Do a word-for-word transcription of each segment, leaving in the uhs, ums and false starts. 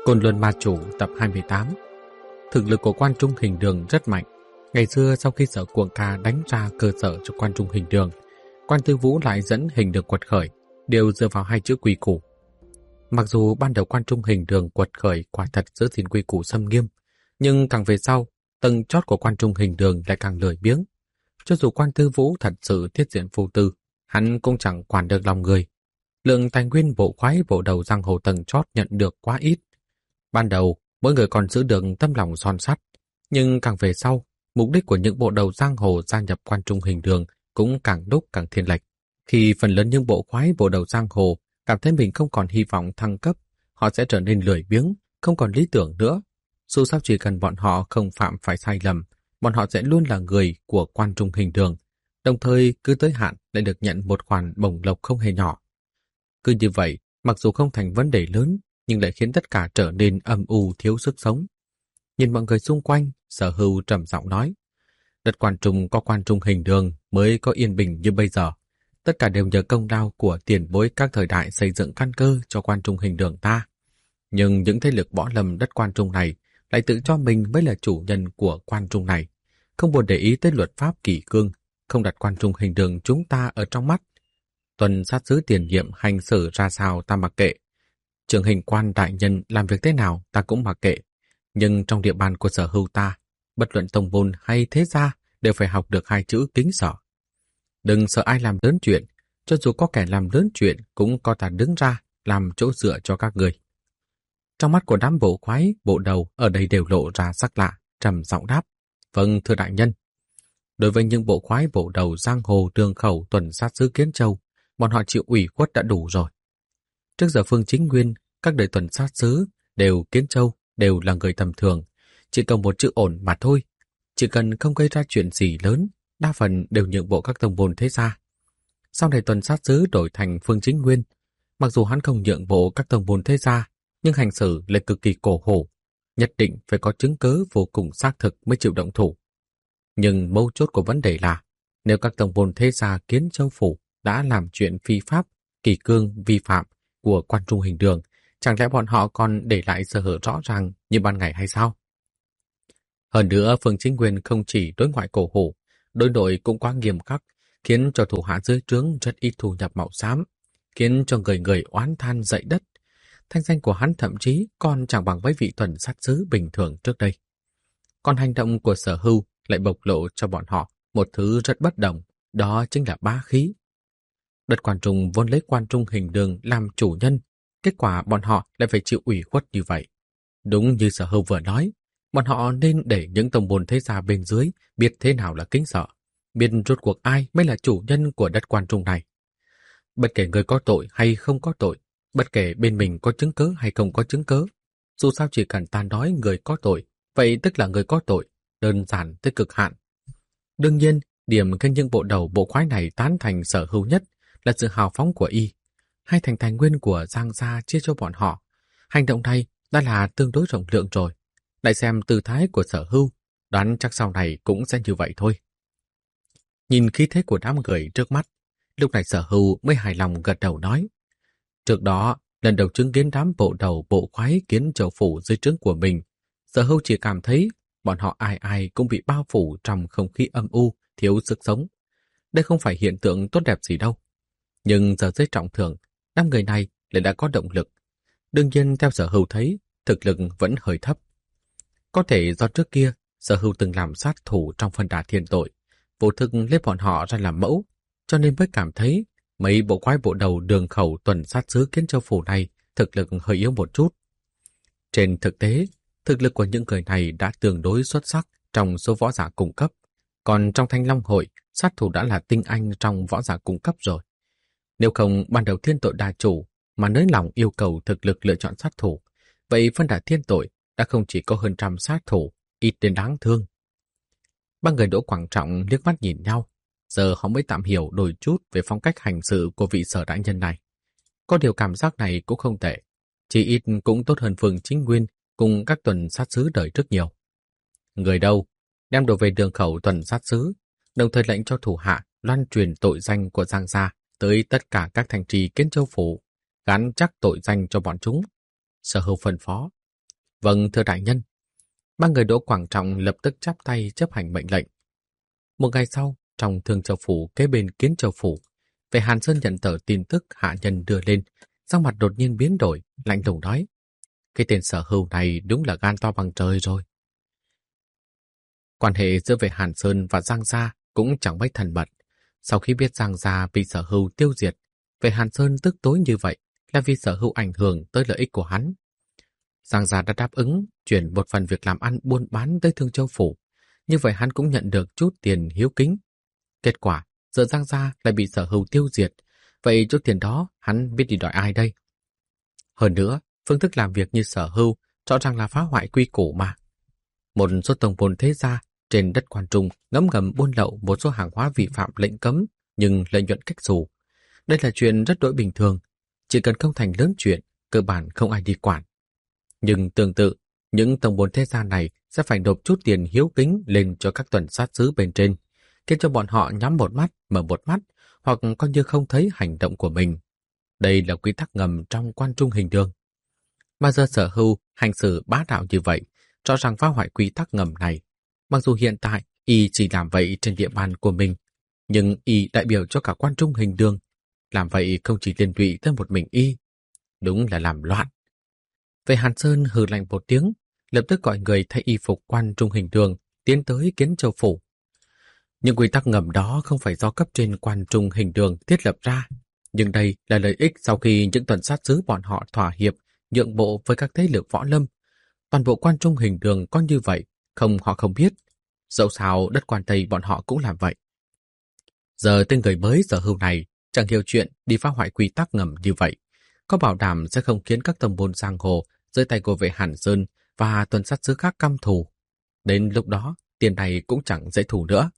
Côn Luân Ma Chủ tập hai mươi tám. Thực lực của Quan Trung Hình Đường rất mạnh. Ngày xưa sau khi Sở Cuồng Ca đánh ra cơ sở cho Quan Trung Hình Đường, Quan Tư Vũ lại dẫn Hình Đường quật khởi, đều dựa vào hai chữ quy củ. Mặc dù ban đầu Quan Trung Hình Đường quật khởi quả thật giữ gìn quy củ xâm nghiêm, nhưng càng về sau, tầng chót của Quan Trung Hình Đường lại càng lười biếng. Cho dù Quan Tư Vũ thật sự thiết diện phu tư, hắn cũng chẳng quản được lòng người. Lượng tài nguyên bộ khoái bộ đầu giang hồ tầng chót nhận được quá ít. Ban đầu, mỗi người còn giữ được tâm lòng son sắt, nhưng càng về sau, mục đích của những bộ đầu giang hồ gia nhập Quan Trung Hình Đường cũng càng lúc càng thiên lệch. Khi phần lớn những bộ khoái bộ đầu giang hồ cảm thấy mình không còn hy vọng thăng cấp, họ sẽ trở nên lười biếng, không còn lý tưởng nữa. Dù sao chỉ cần bọn họ không phạm phải sai lầm, bọn họ sẽ luôn là người của Quan Trung Hình Đường, đồng thời cứ tới hạn lại được nhận một khoản bổng lộc không hề nhỏ. Cứ như vậy, mặc dù không thành vấn đề lớn, nhưng lại khiến tất cả trở nên âm u thiếu sức sống. Nhìn mọi người xung quanh, Sở Hưu trầm giọng nói, đất Quan Trung có Quan Trung Hình Đường mới có yên bình như bây giờ. Tất cả đều nhờ công lao của tiền bối các thời đại xây dựng căn cơ cho Quan Trung Hình Đường ta. Nhưng những thế lực võ lâm đất Quan Trung này lại tự cho mình mới là chủ nhân của Quan Trung này, không buồn để ý tới luật pháp kỷ cương, không đặt Quan Trung Hình Đường chúng ta ở trong mắt. Tuần sát sứ tiền nhiệm hành xử ra sao ta mặc kệ. Trưởng hình quan đại nhân làm việc thế nào ta cũng mặc kệ. Nhưng trong địa bàn của Sở Hưu ta, bất luận tông môn hay thế gia đều phải học được hai chữ kính sợ. Đừng sợ ai làm lớn chuyện, cho dù có kẻ làm lớn chuyện cũng có ta đứng ra làm chỗ dựa cho các người. Trong mắt của đám bộ khoái, bộ đầu ở đây đều lộ ra sắc lạ, trầm giọng đáp, vâng thưa đại nhân. Đối với những bộ khoái bộ đầu giang hồ đường khẩu tuần sát sứ Kiến Châu, bọn họ chịu ủy khuất đã đủ rồi. Trước giờ Phương Chính Nguyên, các đời tuần sát sứ đều Kiến Châu đều là người tầm thường, chỉ cần một chữ ổn mà thôi. Chỉ cần không gây ra chuyện gì lớn, đa phần đều nhượng bộ các tông môn thế gia. Sau này tuần sát sứ đổi thành Phương Chính Nguyên, mặc dù hắn không nhượng bộ các tông môn thế gia, nhưng hành xử lại cực kỳ cổ hủ, nhất định phải có chứng cớ vô cùng xác thực mới chịu động thủ. Nhưng mấu chốt của vấn đề là, nếu các tông môn thế gia Kiến Châu phủ đã làm chuyện phi pháp, kỷ cương vi phạm của Quan Trung Hình Đường, chẳng lẽ bọn họ còn để lại sơ hở rõ ràng như ban ngày hay sao? Hơn nữa, Phương Chính Nguyên không chỉ đối ngoại cổ hủ, đối nội cũng quá nghiêm khắc, khiến cho thủ hạ dưới trướng rất ít thu nhập mạo xám, khiến cho người người oán than dậy đất. Thanh danh của hắn thậm chí còn chẳng bằng mấy vị tuần sát sứ bình thường trước đây. Còn hành động của Sở Hưu lại bộc lộ cho bọn họ một thứ rất bất đồng, đó chính là bá khí. Đất Quan Trung vốn lấy Quan Trung Hình Đường làm chủ nhân, kết quả bọn họ lại phải chịu ủy khuất như vậy. Đúng như Sở Hưu vừa nói, bọn họ nên để những tông môn thế gia bên dưới biết thế nào là kính sợ, biết rốt cuộc ai mới là chủ nhân của đất Quan Trung này. Bất kể người có tội hay không có tội, bất kể bên mình có chứng cớ hay không có chứng cớ, dù sao chỉ cần ta nói người có tội, vậy tức là người có tội, đơn giản tới cực hạn. Đương nhiên, điểm khiến những bộ đầu bộ khoái này tán thành Sở Hưu nhất là sự hào phóng của y. Hai thành tài nguyên của Giang gia chia cho bọn họ. Hành động này đã là tương đối rộng lượng rồi. Lại xem tư thái của Sở Hưu, đoán chắc sau này cũng sẽ như vậy thôi. Nhìn khí thế của đám người trước mắt, lúc này Sở Hưu mới hài lòng gật đầu nói. Trước đó, lần đầu chứng kiến đám bộ đầu bộ khoái Kiến Châu phủ dưới trướng của mình, Sở Hưu chỉ cảm thấy bọn họ ai ai cũng bị bao phủ trong không khí âm u, thiếu sức sống. Đây không phải hiện tượng tốt đẹp gì đâu. Nhưng giờ dưới trọng thưởng, năm người này lại đã có động lực. Đương nhiên theo Sở Hưu thấy, thực lực vẫn hơi thấp. Có thể do trước kia, Sở Hưu từng làm sát thủ trong phân đà thiên tội, vô thực lấy bọn họ ra làm mẫu, cho nên mới cảm thấy mấy bộ quái bộ đầu đường khẩu tuần sát sứ Kiến Châu phủ này thực lực hơi yếu một chút. Trên thực tế, thực lực của những người này đã tương đối xuất sắc trong số võ giả cung cấp, còn trong Thanh Long hội, sát thủ đã là tinh anh trong võ giả cung cấp rồi. Nếu không ban đầu thiên tội đà chủ mà nới lòng yêu cầu thực lực lựa chọn sát thủ, vậy phân đà thiên tội đã không chỉ có hơn trăm sát thủ, ít đến đáng thương. Ba người Đỗ Quảng Trọng liếc mắt nhìn nhau, giờ họ mới tạm hiểu đôi chút về phong cách hành sự của vị Sở đại nhân này. Có điều cảm giác này cũng không tệ, chỉ ít cũng tốt hơn Phương Chính Nguyên cùng các tuần sát sứ đời trước nhiều. Người đâu, đem đồ về đường khẩu tuần sát sứ, đồng thời lệnh cho thủ hạ loan truyền tội danh của Giang gia tới tất cả các thành trì Kiến Châu phủ, gắn chắc tội danh cho bọn chúng. Sở Hưu phân phó, Vâng, thưa đại nhân. Ba người Đỗ Quảng Trọng lập tức chắp tay chấp hành mệnh lệnh. Một ngày sau, trong Thương Châu Phủ kế bên Kiến Châu Phủ, Vệ Hàn Sơn nhận tờ tin tức hạ nhân đưa lên, sắc mặt đột nhiên biến đổi, lạnh lùng nói: cái tên Sở Hưu này đúng là gan to bằng trời rồi. Quan hệ giữa Vệ Hàn Sơn và Giang Gia cũng chẳng mấy thân mật. Sau khi biết Giang Gia bị Sở Hưu tiêu diệt, Vệ Hàn Sơn tức tối như vậy là vì Sở Hưu ảnh hưởng tới lợi ích của hắn. Giang Gia đã đáp ứng chuyển một phần việc làm ăn buôn bán tới Thương Châu Phủ, như vậy hắn cũng nhận được chút tiền hiếu kính. Kết quả, giờ Giang Gia lại bị Sở Hưu tiêu diệt, vậy chút tiền đó hắn biết đi đòi ai đây? Hơn nữa, phương thức làm việc như Sở Hưu rõ ràng là phá hoại quy củ mà. Một số tổng môn thế gia trên đất Quan Trung ngấm ngầm buôn lậu một số hàng hóa vi phạm lệnh cấm nhưng lợi nhuận cách xù. Đây là chuyện rất đối bình thường, chỉ cần không thành lớn chuyện, cơ bản không ai đi quản. Nhưng tương tự, những tổng môn thế gia này sẽ phải nộp chút tiền hiếu kính lên cho các tuần sát sứ bên trên, khiến cho bọn họ nhắm một mắt, mở một mắt, hoặc coi như không thấy hành động của mình. Đây là quy tắc ngầm trong Quan Trung Hình Đường. Mà giờ Sở Hưu hành xử bá đạo như vậy, rõ ràng phá hoại quy tắc ngầm này. Mặc dù hiện tại y chỉ làm vậy trên địa bàn của mình, nhưng y đại biểu cho cả Quan Trung Hình Đường. Làm vậy không chỉ liên lụy tới một mình y, đúng là làm loạn. Vệ Hàn Sơn hừ lạnh một tiếng, lập tức gọi người thay y phục Quan Trung Hình Đường tiến tới Kiến Châu Phủ. Những quy tắc ngầm đó không phải do cấp trên Quan Trung Hình Đường thiết lập ra, nhưng đây là lợi ích sau khi những tuần sát sứ bọn họ thỏa hiệp, nhượng bộ với các thế lực võ lâm. Toàn bộ Quan Trung Hình Đường có như vậy, không họ không biết. Dẫu sao đất Quan Tây bọn họ cũng làm vậy. Giờ tên người mới Sở Hưu này chẳng hiểu chuyện đi phá hoại quy tắc ngầm như vậy, có bảo đảm sẽ không khiến các tông môn giang hồ dưới tay của Vệ Hàn Sơn và tuần sát sứ khác căm thù. Đến lúc đó, tiền này cũng chẳng dễ thủ nữa.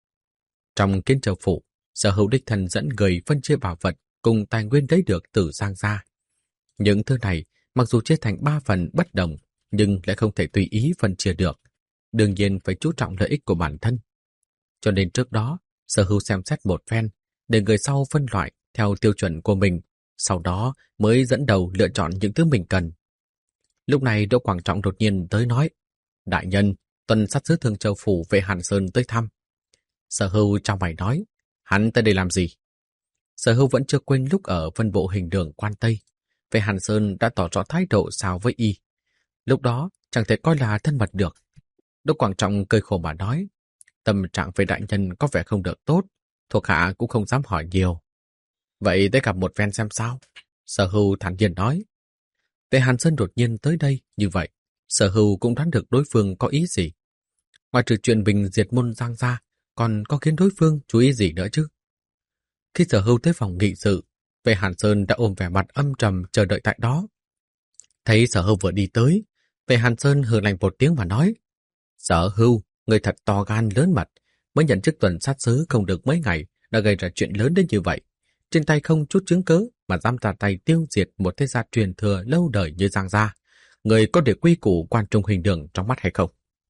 Trong Kiến Châu Phủ, Sở Hưu đích thân dẫn người phân chia bảo vật cùng tài nguyên lấy được từ Giang Gia. Những thứ này, mặc dù chia thành ba phần bất đồng, nhưng lại không thể tùy ý phân chia được. Đương nhiên phải chú trọng lợi ích của bản thân. Cho nên trước đó, Sở Hưu xem xét một phen, để người sau phân loại theo tiêu chuẩn của mình, sau đó mới dẫn đầu lựa chọn những thứ mình cần. Lúc này Đỗ Quảng Trọng đột nhiên tới nói: đại nhân, tuần sát sứ Thương Châu Phủ Vệ Hàn Sơn tới thăm. Sở Hưu trong mày nói: hắn tới đây làm gì? Sở Hưu vẫn chưa quên lúc ở phân bộ Hình Đường Quan Tây, Vệ Hàn Sơn đã tỏ rõ thái độ sao với y. Lúc đó chẳng thể coi là thân mật được. Đỗ Quảng Trọng cười khổ mà nói: tâm trạng về đại nhân có vẻ không được tốt, thuộc hạ cũng không dám hỏi nhiều. Vậy tới gặp một phen xem sao? Sở Hưu thản nhiên nói. Vệ Hàn Sơn đột nhiên tới đây như vậy, Sở Hưu cũng đoán được đối phương có ý gì. Ngoài trừ chuyện bình diệt môn Giang Gia, còn có khiến đối phương chú ý gì nữa chứ? Khi Sở Hưu tới phòng nghị sự, Vệ Hàn Sơn đã ôm vẻ mặt âm trầm chờ đợi tại đó. Thấy Sở Hưu vừa đi tới, Vệ Hàn Sơn hừ lạnh một tiếng mà nói: Sở Hưu, người thật to gan lớn mật, mới nhận chức tuần sát sứ không được mấy ngày đã gây ra chuyện lớn đến như vậy. Trên tay không chút chứng cớ mà dám ra tay tiêu diệt một thế gia truyền thừa lâu đời như Giang Gia. Người có để quy củ Quan Trung Hình Đường trong mắt hay không?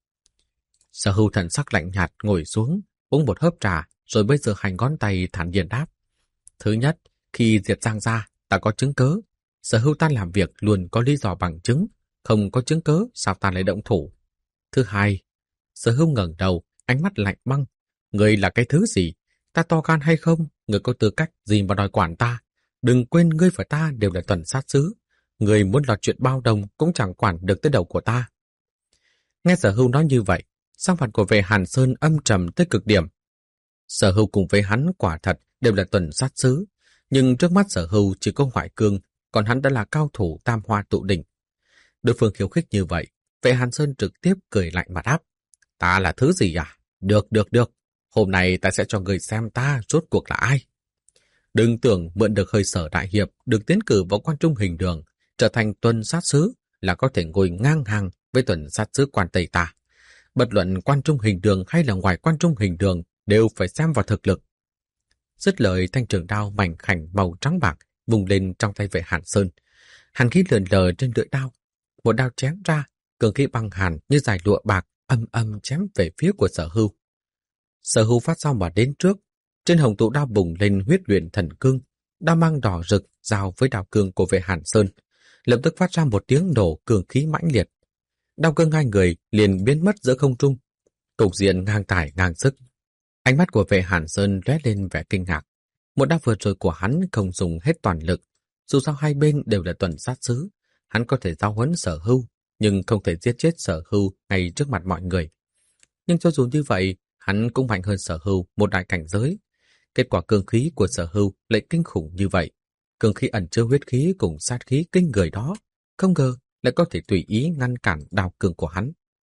Sở Hưu thần sắc lạnh nhạt ngồi xuống, uống một hớp trà, rồi bây giờ hành ngón tay thản nhiên đáp: Thứ nhất, khi diệt Giang Gia, ta có chứng cớ. Sở Hưu ta làm việc luôn có lý do bằng chứng, không có chứng cớ sao ta lại động thủ. Thứ hai, Sở Hưu ngẩng đầu, ánh mắt lạnh băng: Người là cái thứ gì? Ta to gan hay không? Người có tư cách gì mà đòi quản ta? Đừng quên ngươi và ta đều là tuần sát sứ. Người muốn lọt chuyện bao đồng cũng chẳng quản được tới đầu của ta. Nghe Sở Hưu nói như vậy, sắc mặt của Vệ Hàn Sơn âm trầm tới cực điểm. Sở Hưu cùng với hắn quả thật đều là tuần sát sứ, nhưng trước mắt Sở Hưu chỉ có Hoài Cương, còn hắn đã là cao thủ tam hoa tụ đỉnh. Đối phương khiêu khích như vậy, Vệ Hàn Sơn trực tiếp cười lạnh mà đáp: Ta là thứ gì à? Được, được, được. Hôm nay ta sẽ cho người xem ta rốt cuộc là ai. Đừng tưởng mượn được hơi sở đại hiệp được tiến cử vào Quan Trung Hình Đường, trở thành tuần sát sứ là có thể ngồi ngang hàng với tuần sát sứ Quan Tây ta. Bất luận Quan Trung Hình Đường hay là ngoài Quan Trung Hình Đường đều phải xem vào thực lực. Dứt lời, thanh trường đao mảnh khảnh màu trắng bạc vùng lên trong tay Vệ Hàn Sơn. Hàn khí lượn lờ trên lưỡi đao, một đao chém ra, cường khí băng hàn như dải lụa bạc âm âm chém về phía của Sở Hưu. Sở Hưu phát sau mà đến trước, trên hồng tụ đao bùng lên huyết luyện thần cương, đao mang đỏ rực giao với đao cương của Vệ Hàn Sơn, lập tức phát ra một tiếng nổ cường khí mãnh liệt. Đao cương hai người liền biến mất giữa không trung. Cục diện ngang tài ngang sức. Ánh mắt của vệ Hàn Sơn lóe lên vẻ kinh ngạc. Một đao vừa rồi của hắn không dùng hết toàn lực. Dù sao hai bên đều là tuần sát sứ, hắn có thể giao huấn Sở Hưu, nhưng không thể giết chết Sở Hưu ngay trước mặt mọi người. Nhưng cho dù như vậy, hắn cũng mạnh hơn Sở Hưu một đại cảnh giới. Kết quả cương khí của Sở Hưu lại kinh khủng như vậy. Cương khí ẩn chứa huyết khí cùng sát khí kinh người đó, không ngờ lại có thể tùy ý ngăn cản đao cương của hắn.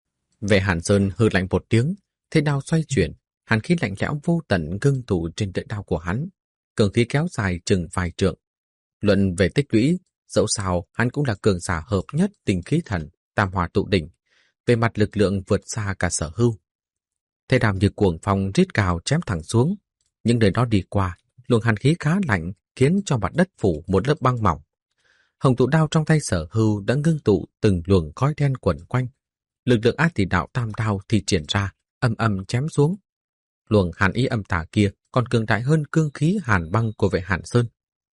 Vệ Hàn Sơn hừ lạnh một tiếng, thế đao xoay chuyển, hàn khí lạnh lẽo vô tận ngưng tụ trên lưỡi đao của hắn. Cường khí kéo dài chừng vài trượng. Luận về tích lũy, dẫu sao hắn cũng là cường giả hợp nhất tình khí thần, tam hòa tụ đỉnh. Về mặt lực lượng vượt xa cả Sở Hưu. Thế đao như cuồng phong rít cào chém thẳng xuống. Những nơi đó đi qua, luồng hàn khí khá lạnh khiến cho mặt đất phủ một lớp băng mỏng. Hồng tụ đao trong tay Sở Hưu đã ngưng tụ từng luồng khói đen quẩn quanh. Lực lượng ác tỷ đạo tam đao thì triển ra, âm âm chém xuống. Luồng hàn ý âm tà kia còn cường đại hơn cương khí hàn băng của vệ Hàn Sơn.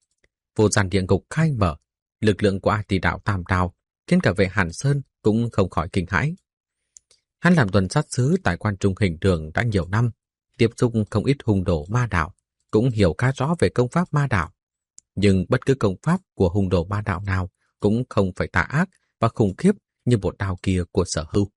Vô gian địa ngục khai mở, lực lượng của ác tỷ đạo tam đao khiến cả vệ Hàn Sơn cũng không khỏi kinh hãi. Hắn làm tuần sát sứ tại quan trung hình đường đã nhiều năm, tiếp xúc không ít hung đồ ma đạo, cũng hiểu khá rõ về công pháp ma đạo. Nhưng bất cứ công pháp của hung đồ ma đạo nào cũng không phải tà ác và khủng khiếp như một đao kia của Sở Hưu.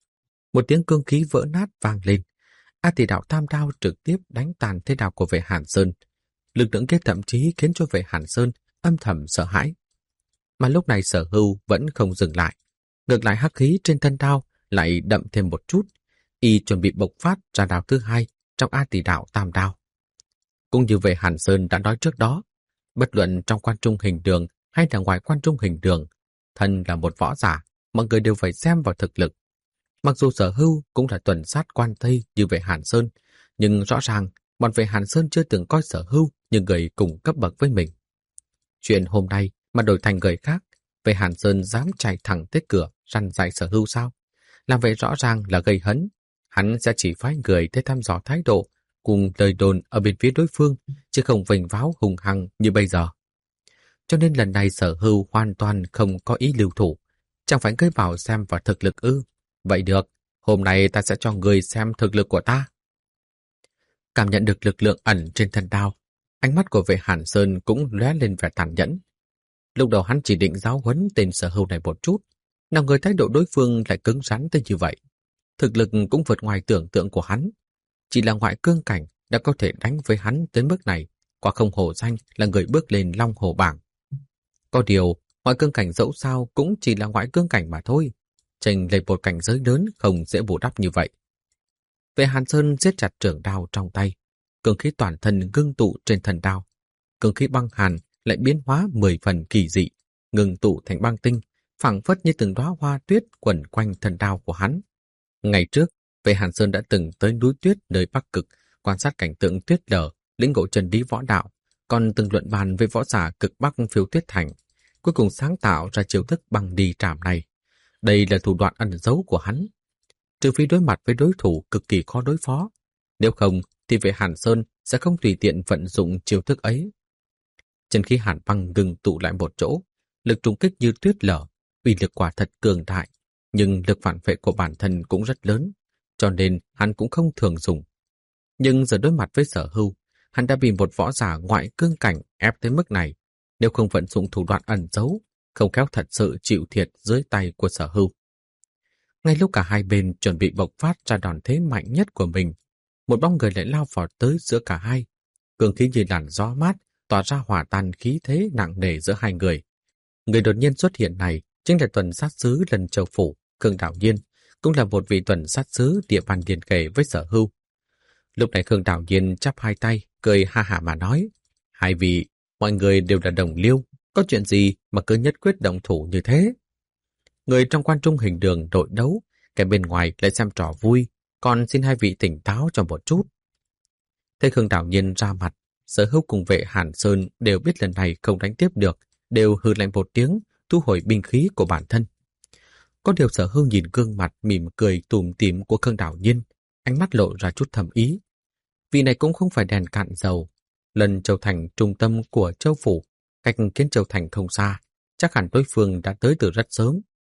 Một tiếng cương khí vỡ nát vang lên. A tỷ đạo tam đao trực tiếp đánh tàn thế đao của vệ Hàn Sơn. Lực lượng kia thậm chí khiến cho vệ Hàn Sơn âm thầm sợ hãi. Mà lúc này Sở Hưu vẫn không dừng lại. Ngược lại hắc khí trên thân đao lại đậm thêm một chút. Y chuẩn bị bộc phát ra đao thứ hai trong A tỷ đạo tam đao. Cũng như vệ Hàn Sơn đã nói trước đó, bất luận trong quan trung hình đường hay là ngoài quan trung hình đường, thân là một võ giả, mọi người đều phải xem vào thực lực. Mặc dù Sở Hưu cũng là tuần sát quan Tây như vệ Hàn Sơn, nhưng rõ ràng bọn vệ Hàn Sơn chưa từng coi Sở Hưu như người cùng cấp bậc với mình. Chuyện hôm nay mà đổi thành người khác, vệ Hàn Sơn dám chạy thẳng tới cửa răn dạy Sở Hưu sao? Làm vậy rõ ràng là gây hấn. Hắn sẽ chỉ phái người tới thăm dò thái độ cùng lời đồn ở bên phía đối phương, chứ không vênh váo hùng hăng như bây giờ. Cho nên lần này Sở Hưu hoàn toàn không có ý lưu thủ. Chẳng phải ngươi bảo xem vào thực lực ư? Vậy được, hôm nay ta sẽ cho ngươi xem thực lực của ta. Cảm nhận được lực lượng ẩn trên thân đao, ánh mắt của vệ Hàn Sơn cũng lóe lên vẻ tàn nhẫn. Lúc đầu hắn chỉ định giáo huấn tên Sở Hưu này một chút, nào ngờ thái độ đối phương lại cứng rắn tới như vậy. Thực lực cũng vượt ngoài tưởng tượng của hắn. Chỉ là ngoại cương cảnh đã có thể đánh với hắn tới mức này, quả không hổ danh là người bước lên Long Hồ bảng. Có điều, ngoại cương cảnh dẫu sao cũng chỉ là ngoại cương cảnh mà thôi. Chênh lệch một cảnh giới lớn không dễ bù đắp như vậy. Vệ Hàn Sơn siết chặt trường đao trong tay, cương khí toàn thân ngưng tụ trên thân đao. Cương khí băng hàn lại biến hóa mười phần kỳ dị, ngưng tụ thành băng tinh, phảng phất như từng đóa hoa tuyết quẩn quanh thân đao của hắn. Ngày trước, Vệ Hàn Sơn đã từng tới núi tuyết nơi Bắc Cực, quan sát cảnh tượng tuyết lở, lĩnh ngộ chân lý võ đạo, còn từng luận bàn với võ giả cực Bắc Phiêu Tuyết Thành, cuối cùng sáng tạo ra chiêu thức băng đi trảm này. Đây là thủ đoạn ẩn giấu của hắn. Trừ phi đối mặt với đối thủ cực kỳ khó đối phó, nếu không thì Vệ Hàn Sơn sẽ không tùy tiện vận dụng chiêu thức ấy. Chân khí hàn băng ngừng tụ lại một chỗ, lực trùng kích như tuyết lở, uy lực quả thật cường đại, nhưng lực phản vệ của bản thân cũng rất lớn, cho nên hắn cũng không thường dùng. Nhưng giờ đối mặt với Sở Hưu, hắn đã bị một võ giả ngoại cương cảnh ép tới mức này, nếu không vận dụng thủ đoạn ẩn giấu, không khéo thật sự chịu thiệt dưới tay của Sở Hưu. Ngay lúc cả hai bên chuẩn bị bộc phát ra đòn thế mạnh nhất của mình, một bóng người lại lao vào tới giữa cả hai. Cường khí như làn gió mát tỏa ra hòa tan khí thế nặng nề giữa hai người. Người đột nhiên xuất hiện này chính là tuần sát sứ Lân Châu Phủ, Khương Đảo Nhiên, cũng là một vị tuần sát sứ địa bàn liền kề với Sở Hưu. Lúc này Khương Đảo Nhiên chắp hai tay, cười ha hả mà nói: hai vị, mọi người đều là đồng liêu, có chuyện gì mà cứ nhất quyết động thủ như thế? Người trong quan trung hình đường đội đấu, kẻ bên ngoài lại xem trò vui, còn xin hai vị tỉnh táo cho một chút. Thấy Khương Đảo Nhiên ra mặt, Sở Hưu cùng Vệ Hàn Sơn đều biết lần này không đánh tiếp được, đều hừ lạnh một tiếng, thu hồi binh khí của bản thân. Có điều Sở Hưu nhìn gương mặt mỉm cười tủm tỉm của Khương Đảo Nhiên, ánh mắt lộ ra chút thầm ý. Vị này cũng không phải đèn cạn dầu. Lần Châu Thành trung tâm của Châu Phủ, cách Kiến Châu Thành không xa, chắc hẳn đối phương đã tới từ rất sớm.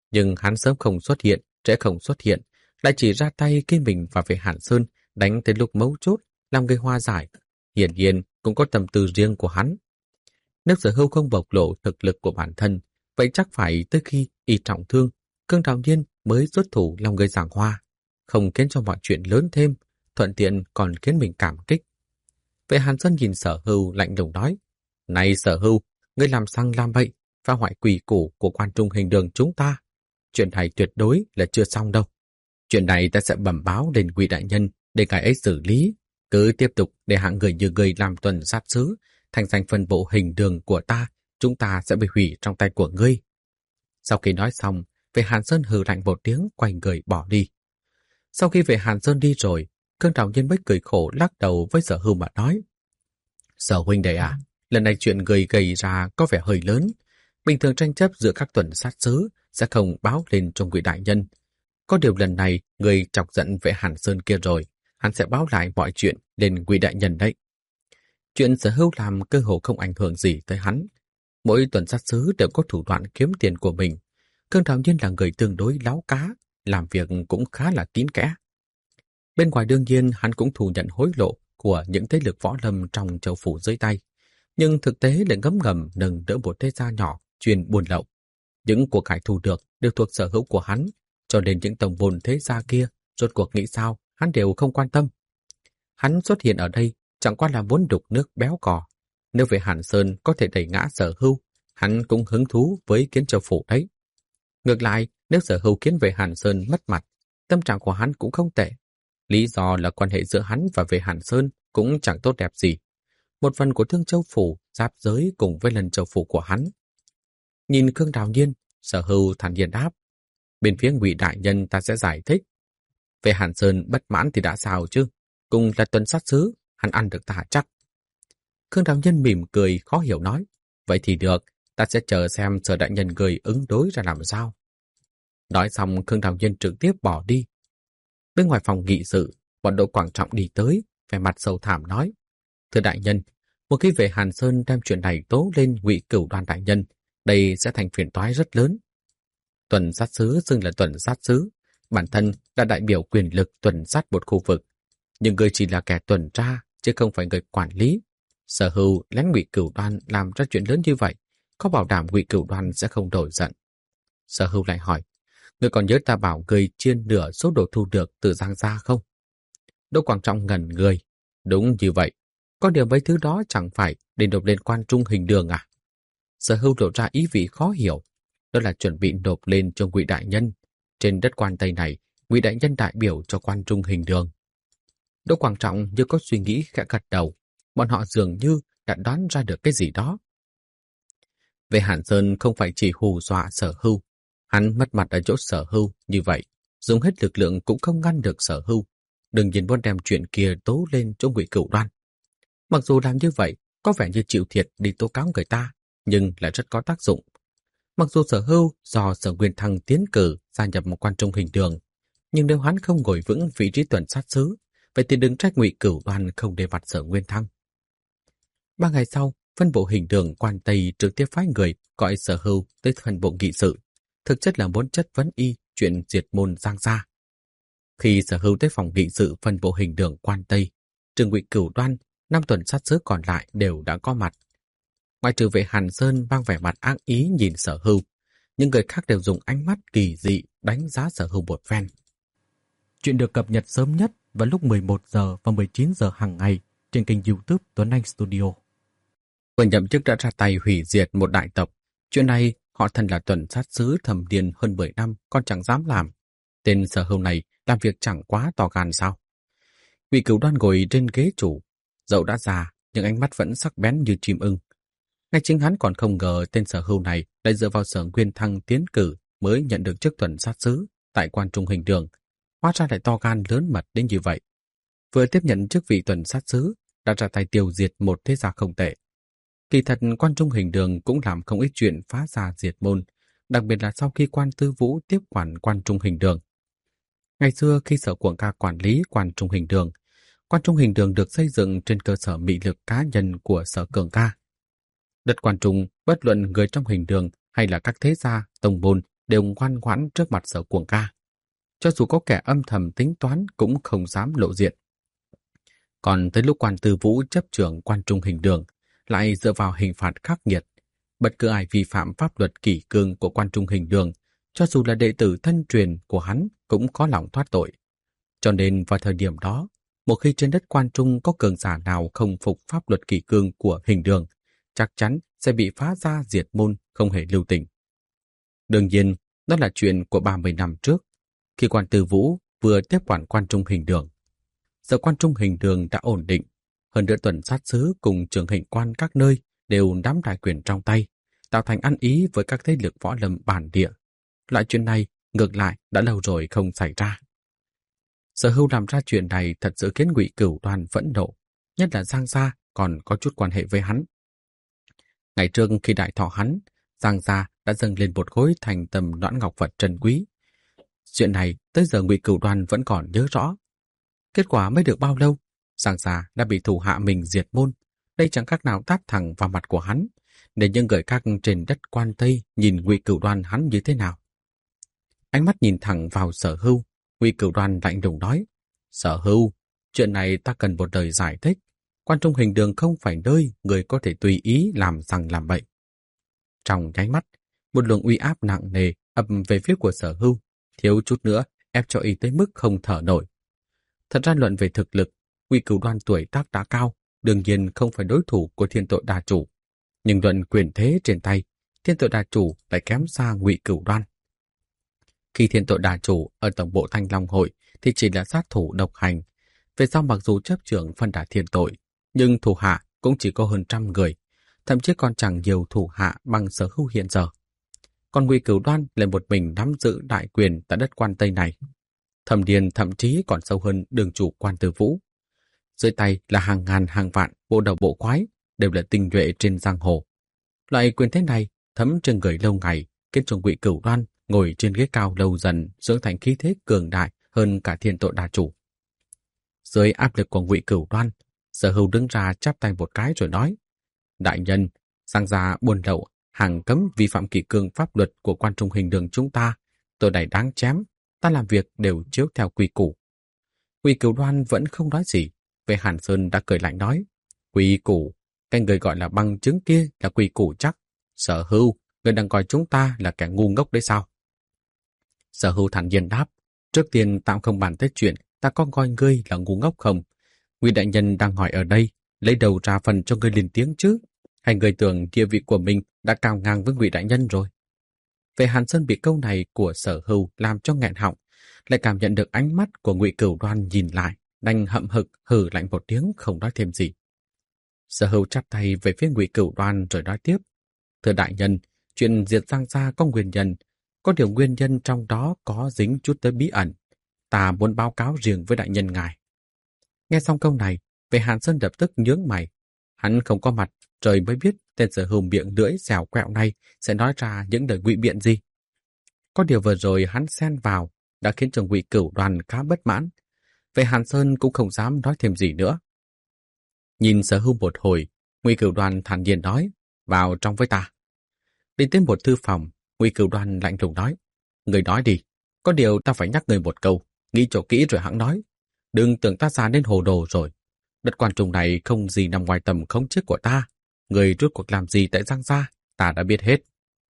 Nhưng hắn sớm không xuất hiện, trễ không xuất hiện, lại chỉ ra tay khi mình và Vệ Hàn Sơn đánh tới lúc mấu chốt, làm gây hoa giải. Hiển nhiên cũng có tâm tư riêng của hắn. Nếu Sở Hưu không bộc lộ thực lực của bản thân, vậy chắc phải tới khi y trọng thương, Cương Đào Nhiên mới xuất thủ làm gây giảng hoa, không khiến cho mọi chuyện lớn thêm, thuận tiện còn khiến mình cảm kích. Vệ Hàn Sơn nhìn Sở Hưu lạnh lùng nói, này Sở Hưu, ngươi làm sang làm bậy, phá hoại quỷ củ của quan trung hình đường chúng ta. Chuyện này tuyệt đối là chưa xong đâu. Chuyện này ta sẽ bẩm báo lên Quỷ đại nhân để ngài ấy xử lý. Cứ tiếp tục để hạng người như ngươi làm tuần sát sứ, thành danh phân bộ hình đường của ta, chúng ta sẽ bị hủy trong tay của ngươi. Sau khi nói xong, Vệ Hàn Sơn hừ lạnh một tiếng, quay người bỏ đi. Sau khi Vệ Hàn Sơn đi rồi, Cương Đào Nhiên mới cười khổ lắc đầu với Sở Hưu mà nói, Sở huynh đệ à, lần này chuyện người gây ra có vẻ hơi lớn. Bình thường tranh chấp giữa các tuần sát sứ sẽ không báo lên trong Quỷ đại nhân. Có điều lần này người chọc giận Vệ Hàn Sơn kia rồi, hắn sẽ báo lại mọi chuyện lên Quỷ đại nhân đấy. Chuyện Sở Hưu làm cơ hồ không ảnh hưởng gì tới hắn. Mỗi tuần sát sứ đều có thủ đoạn kiếm tiền của mình. Cương Đào Nhiên là người tương đối láo cá, làm việc cũng khá là kín kẽ. Bên ngoài đương nhiên hắn cũng thu nhận hối lộ của những thế lực võ lâm trong châu phủ dưới tay, nhưng thực tế lại ngấm ngầm nâng đỡ một thế gia nhỏ chuyên buôn lậu. Những của cải thu được đều thuộc sở hữu của hắn, cho nên những tổng bồn thế gia kia rốt cuộc nghĩ sao hắn đều không quan tâm. Hắn xuất hiện ở đây chẳng qua là muốn đục nước béo cò. Nếu về Hàn Sơn có thể đẩy ngã Sở Hưu, hắn cũng hứng thú với Kiến Châu phủ đấy. Ngược lại, nếu Sở Hưu khiến về Hàn Sơn mất mặt, tâm trạng của hắn cũng không tệ. Lý do là quan hệ giữa hắn và về Hàn Sơn cũng chẳng tốt đẹp gì. Một phần của Thương Châu phủ giáp giới cùng với Lân Châu phủ của hắn. Nhìn Cương Đào Nhiên, Sở Hưu thản nhiên đáp, bên phía Ngụy đại nhân ta sẽ giải thích. Về Hàn Sơn bất mãn thì đã sao chứ, cùng là tuần sát sứ, hắn ăn được ta chắc. Cương Đào Nhiên mỉm cười khó hiểu nói, vậy thì được, ta sẽ chờ xem Sở đại nhân gửi ứng đối ra làm sao. Nói xong, Cương Đào Nhiên trực tiếp bỏ đi. Bên ngoài phòng nghị sự, bọn Đỗ Quảng Trọng đi tới, vẻ mặt sầu thảm nói, thưa đại nhân, một khi về Hàn Sơn đem chuyện này tố lên Ngụy Cửu Đoan đại nhân, đây sẽ thành phiền toái rất lớn. Tuần sát sứ xưng là tuần sát sứ, bản thân là đại biểu quyền lực tuần sát một khu vực, nhưng người chỉ là kẻ tuần tra, chứ không phải người quản lý. Sở Hưu lén Ngụy Cửu Đoan làm ra chuyện lớn như vậy, có bảo đảm Ngụy Cửu Đoan sẽ không đổi giận. Sở Hưu lại hỏi, người còn nhớ ta bảo người chia nửa số đồ thu được từ Giang gia không? Đỗ Quảng Trọng ngẩn người, đúng như vậy, có điều mấy thứ đó chẳng phải để nộp lên quan trung hình đường à? Sở Hưu lộ ra ý vị khó hiểu, đó là chuẩn bị nộp lên cho Ngụy đại nhân. Trên đất quan Tây này, Ngụy đại nhân đại biểu cho quan trung hình đường. Đỗ Quảng Trọng như có suy nghĩ khẽ gật đầu, bọn họ dường như đã đoán ra được cái gì đó. Về Hàn Sơn không phải chỉ hù dọa Sở Hưu, hắn mất mặt ở chỗ Sở Hưu như vậy, dùng hết lực lượng cũng không ngăn được Sở Hưu, đừng nhìn muốn đem chuyện kia tố lên cho Ngụy Cửu Đoan. Mặc dù làm như vậy có vẻ như chịu thiệt đi tố cáo người ta, nhưng lại rất có tác dụng. Mặc dù Sở Hưu do Sở Nguyên Thăng tiến cử gia nhập một quan trung hình đường, nhưng nếu hắn không ngồi vững vị trí tuần sát sứ, vậy thì đừng trách Ngụy Cửu Đoan không đề bạt Sở Nguyên Thăng. Ba ngày sau, phân bộ hình đường quan Tây trực tiếp phái người gọi Sở Hưu tới phân bộ nghị sự, thực chất là muốn chất vấn y chuyện diệt môn Giang gia. Khi Sở Hưu tới phòng nghị sự phân bộ hình đường quan Tây, trừ Ngụy Cửu Đoan, năm tuần sát sứ còn lại đều đã có mặt. Ngoại trừ Vệ Hàn Sơn mang vẻ mặt ác ý nhìn Sở Hưu, những người khác đều dùng ánh mắt kỳ dị đánh giá Sở Hưu một phen. Chuyện được cập nhật sớm nhất vào lúc mười một giờ và mười chín giờ hàng ngày trên kênh YouTube Tuấn Anh Studio. Vừa nhậm chức đã ra tay hủy diệt một đại tộc. Chuyện này họ thân là tuần sát sứ thẩm điền hơn mười năm còn chẳng dám làm. Tên Sở Hưu này làm việc chẳng quá to gan sao? Ngụy Cửu Đoan ngồi trên ghế chủ, dẫu đã già nhưng ánh mắt vẫn sắc bén như chim ưng. Ngay chính hắn còn không ngờ tên Sở Hưu này lại dựa vào Sở Nguyên Thăng tiến cử mới nhận được chức tuần sát sứ tại quan trung hình đường, hóa ra lại to gan lớn mật đến như vậy. Vừa tiếp nhận chức vị tuần sát sứ đã ra tay tiêu diệt một thế gia không tệ. Kỳ thật quan trung hình đường cũng làm không ít chuyện phá gia diệt môn, đặc biệt là sau khi quan Tư Vũ tiếp quản quan trung hình đường. Ngày xưa khi Sở Cuồng Ca quản lý quan trung hình đường, quan trung hình đường được xây dựng trên cơ sở mị lực cá nhân của Sở Cường Ca. Đất quan trung, bất luận người trong hình đường hay là các thế gia, tông môn đều ngoan ngoãn trước mặt Sở Cuồng Ca. Cho dù có kẻ âm thầm tính toán cũng không dám lộ diện. Còn tới lúc Quan Tư Vũ chấp trưởng Quan Trung Hình Đường, lại dựa vào hình phạt khắc nghiệt. Bất cứ ai vi phạm pháp luật kỷ cương của Quan Trung Hình Đường, cho dù là đệ tử thân truyền của hắn cũng có lòng thoát tội. Cho nên vào thời điểm đó, một khi trên đất Quan Trung có cường giả nào không phục pháp luật kỷ cương của Hình Đường, chắc chắn sẽ bị phá ra diệt môn, không hề lưu tình. Đương nhiên, đó là chuyện của ba mươi năm trước, khi Quan Tư Vũ vừa tiếp quản Quan Trung Hình Đường. Giờ Quan Trung Hình Đường đã ổn định, hơn nữa tuần sát sứ cùng trưởng hình quan các nơi đều nắm đại quyền trong tay, tạo thành ăn ý với các thế lực võ lâm bản địa. Loại chuyện này ngược lại đã lâu rồi không xảy ra. Sở Hưu làm ra chuyện này thật sự khiến Ngụy Cửu Đoan phẫn nộ, nhất là Giang Gia còn có chút quan hệ với hắn. Ngày trước khi đại thọ hắn, Giang Gia đã dâng lên một khối thành tầm loãn ngọc vật trân quý. Chuyện này tới giờ Ngụy Cửu Đoan vẫn còn nhớ rõ. Kết quả mới được bao lâu, Giang Gia đã bị thủ hạ mình diệt môn. Đây chẳng khác nào tát thẳng vào mặt của hắn, để những người khác trên đất Quan Tây nhìn Ngụy Cửu Đoan hắn như thế nào. Ánh mắt nhìn thẳng vào Sở Hưu, Ngụy Cửu Đoan lạnh lùng nói: Sở Hưu, chuyện này ta cần một lời giải thích. Quan Trung Hình Đường không phải nơi người có thể tùy ý làm rằng làm bậy. Trong nháy mắt, một luồng uy áp nặng nề ập về phía của Sở Hưu, thiếu chút nữa ép cho y tới mức không thở nổi. Thật ra luận về thực lực, Ngụy Cửu Đoan tuổi tác đã cao, đương nhiên không phải đối thủ của Thiên Tội Đà Chủ. Nhưng luận quyền thế trên tay, Thiên Tội Đà Chủ lại kém xa Ngụy Cửu Đoan. Khi Thiên Tội Đà Chủ ở tổng bộ Thanh Long Hội thì chỉ là sát thủ độc hành. Về sau mặc dù chấp trưởng phân đà thiên tội, nhưng thủ hạ cũng chỉ có hơn trăm người, thậm chí còn chẳng nhiều thủ hạ bằng Sở Hưu hiện giờ. Còn Ngụy Cửu Đoan lại một mình nắm giữ đại quyền tại đất Quan Tây này. Thẩm Điền thậm chí còn sâu hơn đường chủ Quan Tư Vũ. Dưới tay là hàng ngàn hàng vạn bộ đầu bộ quái, đều là tinh nhuệ trên giang hồ. Loại quyền thế này thấm trên người lâu ngày, khiến cho Ngụy Cửu Đoan ngồi trên ghế cao lâu dần dưỡng thành khí thế cường đại hơn cả Thiên Tội Đà Chủ. Dưới áp lực của Ngụy Cửu Đoan, Sở Hưu đứng ra chắp tay một cái rồi nói: Đại nhân, Giang Gia buôn lậu, hàng cấm vi phạm kỷ cương pháp luật của Quan Trung Hình Đường chúng ta, tội này đáng chém, ta làm việc đều chiếu theo quy củ. Ngụy Cửu Đoan vẫn không nói gì, về Hàn Sơn đã cười lạnh nói: Quy củ, cái người gọi là bằng chứng kia là quy củ chắc. Sở Hưu, người đang coi chúng ta là kẻ ngu ngốc đấy sao? Sở Hưu thản nhiên đáp: Trước tiên tạm không bàn tới chuyện ta có coi ngươi là ngu ngốc không. Ngụy đại nhân đang hỏi ở đây, lấy đầu ra phần cho ngươi lên tiếng chứ? Hay người tưởng địa vị của mình đã cao ngang với Ngụy đại nhân rồi? Về Hàn Sơn bị câu này của Sở Hưu làm cho nghẹn họng, lại cảm nhận được ánh mắt của Ngụy Cửu Đoan nhìn lại, đành hậm hực hừ lạnh một tiếng không nói thêm gì. Sở Hưu chắp tay về phía Ngụy Cửu Đoan rồi nói tiếp: Thưa đại nhân, chuyện diệt Giang Gia có nguyên nhân, có điều nguyên nhân trong đó có dính chút tới bí ẩn. Ta muốn báo cáo riêng với đại nhân ngài. Nghe xong câu này, về Hàn Sơn lập tức nhướng mày. Hắn không có mặt, trời mới biết tên Sở Hưu miệng lưỡi dẻo quẹo này sẽ nói ra những lời ngụy biện gì. Có điều vừa rồi hắn xen vào đã khiến cho Ngụy Cửu Đoan khá bất mãn. Về Hàn Sơn cũng không dám nói thêm gì nữa. Nhìn Sở Hưu một hồi, Ngụy Cửu Đoan thản nhiên nói: Vào trong với ta. Đi tới một thư phòng, Ngụy Cửu Đoan lạnh lùng nói: Người nói đi, có điều ta phải nhắc người một câu, nghĩ cho kỹ rồi hẵng nói. Đừng tưởng ta già nên hồ đồ rồi. Đất Quan Trung này không gì nằm ngoài tầm khống chế của ta. Người rốt cuộc làm gì tại Giang Gia, ta đã biết hết.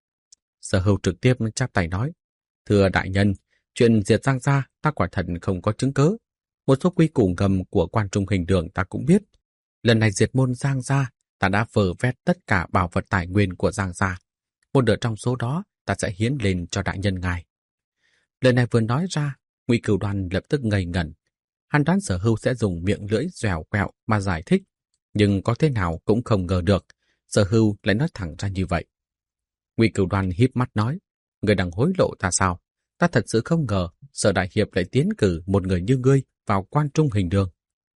Sở Hưu trực tiếp chắp tay nói: Thưa đại nhân, chuyện diệt Giang Gia ta quả thật không có chứng cớ. Một số quy củ ngầm của Quan Trung Hình Đường ta cũng biết. Lần này diệt môn Giang Gia, ta đã vơ vét tất cả bảo vật tài nguyên của Giang Gia. Một nửa trong số đó ta sẽ hiến lên cho đại nhân ngài. Lời này vừa nói ra, Ngụy Cửu Đoan lập tức ngây ngẩn. Hắn đoán Sở Hưu sẽ dùng miệng lưỡi dẻo quẹo mà giải thích, nhưng có thế nào cũng không ngờ được Sở Hưu lại nói thẳng ra như vậy. Ngụy Cửu Đoan híp mắt nói: Người đang hối lộ ta sao? Ta thật sự không ngờ Sở đại hiệp lại tiến cử một người như ngươi vào Quan Trung Hình Đường.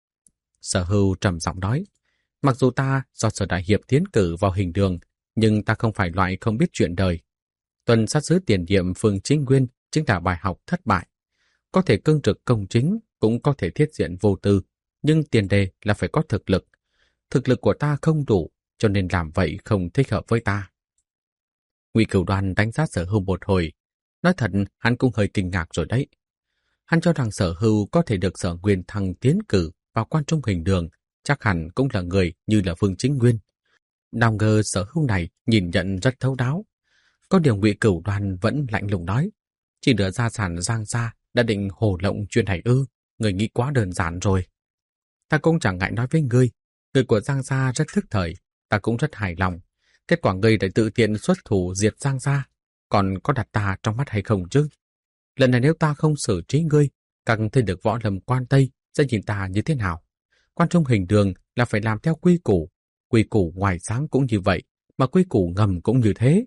Sở Hưu trầm giọng nói: Mặc dù ta do Sở đại hiệp tiến cử vào Hình Đường, nhưng ta không phải loại không biết chuyện đời. Tuần sát sứ tiền nhiệm Phương Chính Nguyên chính là bài học thất bại. Có thể cương trực công chính, cũng có thể thiết diện vô tư, nhưng tiền đề là phải có thực lực. Thực lực của ta không đủ, cho nên làm vậy không thích hợp với ta. Ngụy Cửu Đoan đánh giá Sở Hưu một hồi, Nói thật, hắn cũng hơi kinh ngạc rồi đấy. Hắn cho rằng Sở Hưu có thể được Sở Nguyên Thăng tiến cử vào quan trung hình đường, chắc hẳn cũng là người như là Vương Chính Nguyên. Nào ngờ Sở Hưu này nhìn nhận rất thấu đáo. Có điều Ngụy Cửu Đoan vẫn lạnh lùng nói, chỉ nửa gia sản Giang gia đã định hồ lộng chuyện này ư, người nghĩ quá đơn giản rồi. Ta cũng chẳng ngại nói với ngươi, người của Giang gia rất thức thời, ta cũng rất hài lòng. Kết quả ngươi lại tự tiện xuất thủ diệt Giang gia, còn có đặt ta trong mắt hay không chứ? Lần này nếu ta không xử trí ngươi, các thế lực võ lâm quan Tây sẽ nhìn ta như thế nào? Quan trung hình đường là phải làm theo quy củ, quy củ ngoài sáng cũng như vậy, mà quy củ ngầm cũng như thế.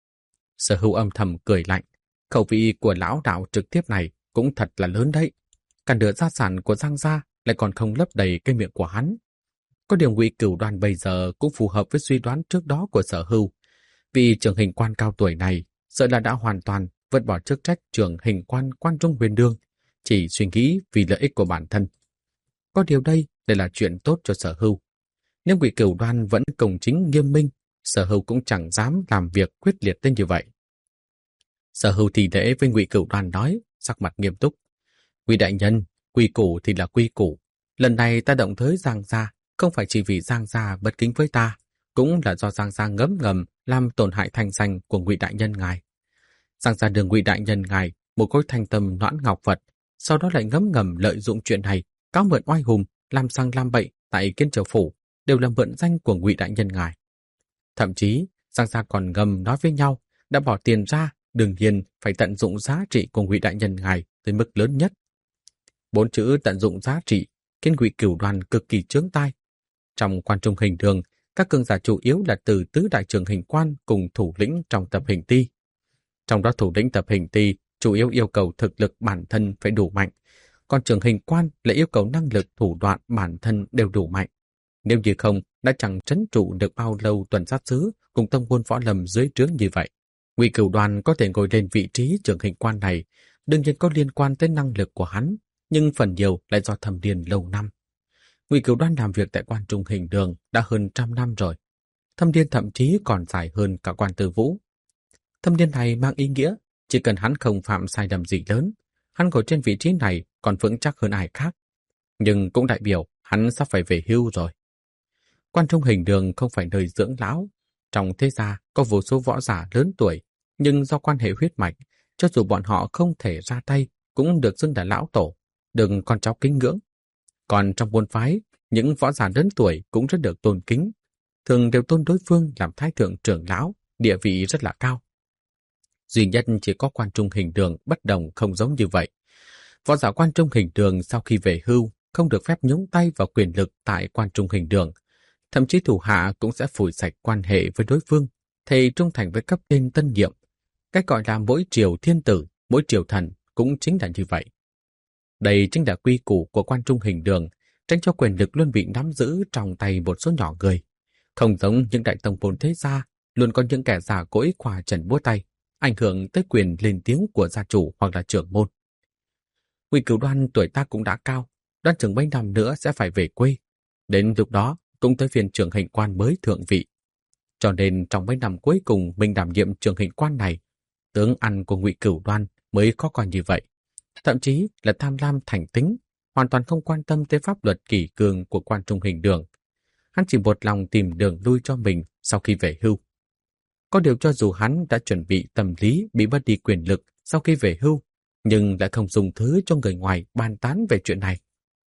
Sở Hưu âm thầm cười lạnh, khẩu vị của lão đạo trực tiếp này cũng thật là lớn đấy. Cả nửa gia sản của Giang gia lại còn không lấp đầy cái miệng của hắn. Có điều Ngụy Cửu Đoan bây giờ cũng phù hợp với suy đoán trước đó của Sở Hưu. Vì trưởng hình quan cao tuổi này sợ là đã hoàn toàn vứt bỏ chức trách trưởng hình quan quan trung huyền đương, chỉ suy nghĩ vì lợi ích của bản thân. Có điều đây đây là chuyện tốt cho Sở Hưu. Nếu Ngụy Cửu Đoan vẫn công chính nghiêm minh, Sở Hưu cũng chẳng dám làm việc quyết liệt đến như vậy. Sở Hưu thì lễ với Ngụy Cửu Đoan nói, sắc mặt nghiêm túc: Ngụy đại nhân, quy củ thì là quy củ. Lần này ta động tới Giang gia, không phải chỉ vì Giang gia bất kính với ta, cũng là do Giang gia ngấm ngầm làm tổn hại thanh danh của Ngụy đại nhân ngài. Giang gia đường Ngụy đại nhân ngài một khối thanh tâm noãn ngọc Phật, sau đó lại ngấm ngầm lợi dụng chuyện này, cáo mượn oai hùng, làm sang làm bậy tại Kiên Châu phủ, đều là mượn danh của Ngụy đại nhân ngài. Thậm chí, Giang gia còn ngầm nói với nhau, đã bỏ tiền ra, đương nhiên phải tận dụng giá trị của Ngụy đại nhân ngài tới mức lớn nhất. Bốn chữ tận dụng giá trị khiến Ngụy Cửu Đoan cực kỳ chướng tai. Trong quan trung hình đường, các cường giả chủ yếu là từ tứ đại trưởng hình quan cùng thủ lĩnh trong tập hình ti. Trong đó thủ lĩnh tập hình ti chủ yếu yêu cầu thực lực bản thân phải đủ mạnh, còn trưởng hình quan lại yêu cầu năng lực thủ đoạn bản thân đều đủ mạnh. Nếu như không, đã chẳng trấn trụ được bao lâu tuần sát sứ cùng tông môn võ lâm dưới trướng như vậy. Ngụy Cửu Đoan có thể ngồi lên vị trí trưởng hình quan này, đương nhiên có liên quan tới năng lực của hắn, nhưng phần nhiều lại do thâm niên lâu năm. Ngụy Cửu Đoan làm việc tại quan trung hình đường đã hơn trăm năm rồi. Thâm niên thậm chí còn dài hơn cả Quan Tư Vũ. Thâm niên này mang ý nghĩa, chỉ cần hắn không phạm sai lầm gì lớn, hắn ngồi trên vị trí này còn vững chắc hơn ai khác. Nhưng cũng đại biểu hắn sắp phải về hưu rồi. Quan trung hình đường không phải nơi dưỡng lão. Trong thế gia có vô số võ giả lớn tuổi, nhưng do quan hệ huyết mạch, cho dù bọn họ không thể ra tay, cũng được xưng là lão tổ, đừng con cháu kính ngưỡng. Còn trong môn phái, những võ giả lớn tuổi cũng rất được tôn kính, thường đều tôn đối phương làm thái thượng trưởng lão, địa vị rất là cao. Duy nhất chỉ có quan trung hình đường bất đồng không giống như vậy. Võ giả quan trung hình đường sau khi về hưu không được phép nhúng tay vào quyền lực tại quan trung hình đường, thậm chí thủ hạ cũng sẽ phủi sạch quan hệ với đối phương, thề trung thành với cấp trên tân nhiệm. Cách gọi là mỗi triều thiên tử, mỗi triều thần cũng chính là như vậy. Đây chính là quy củ của quan trung hình đường, tránh cho quyền lực luôn bị nắm giữ trong tay một số nhỏ người. Không giống những đại tông môn thế gia, luôn có những kẻ giả cỗi khoa trần búa tay, ảnh hưởng tới quyền lên tiếng của gia chủ hoặc là trưởng môn. Ngụy Cửu Đoan tuổi tác cũng đã cao, đoán chừng mấy năm nữa sẽ phải về quê. Đến lúc đó cũng tới phiên trưởng hình quan mới thượng vị. Cho nên trong mấy năm cuối cùng mình đảm nhiệm trưởng hình quan này, tướng ăn của Ngụy Cửu Đoan mới có coi như vậy. Thậm chí là tham lam thành tính, hoàn toàn không quan tâm tới pháp luật kỷ cương của quan trung hình đường. Hắn chỉ một lòng tìm đường lui cho mình sau khi về hưu. Có điều cho dù hắn đã chuẩn bị tâm lý bị mất đi quyền lực sau khi về hưu, nhưng lại không dùng thứ cho người ngoài bàn tán về chuyện này.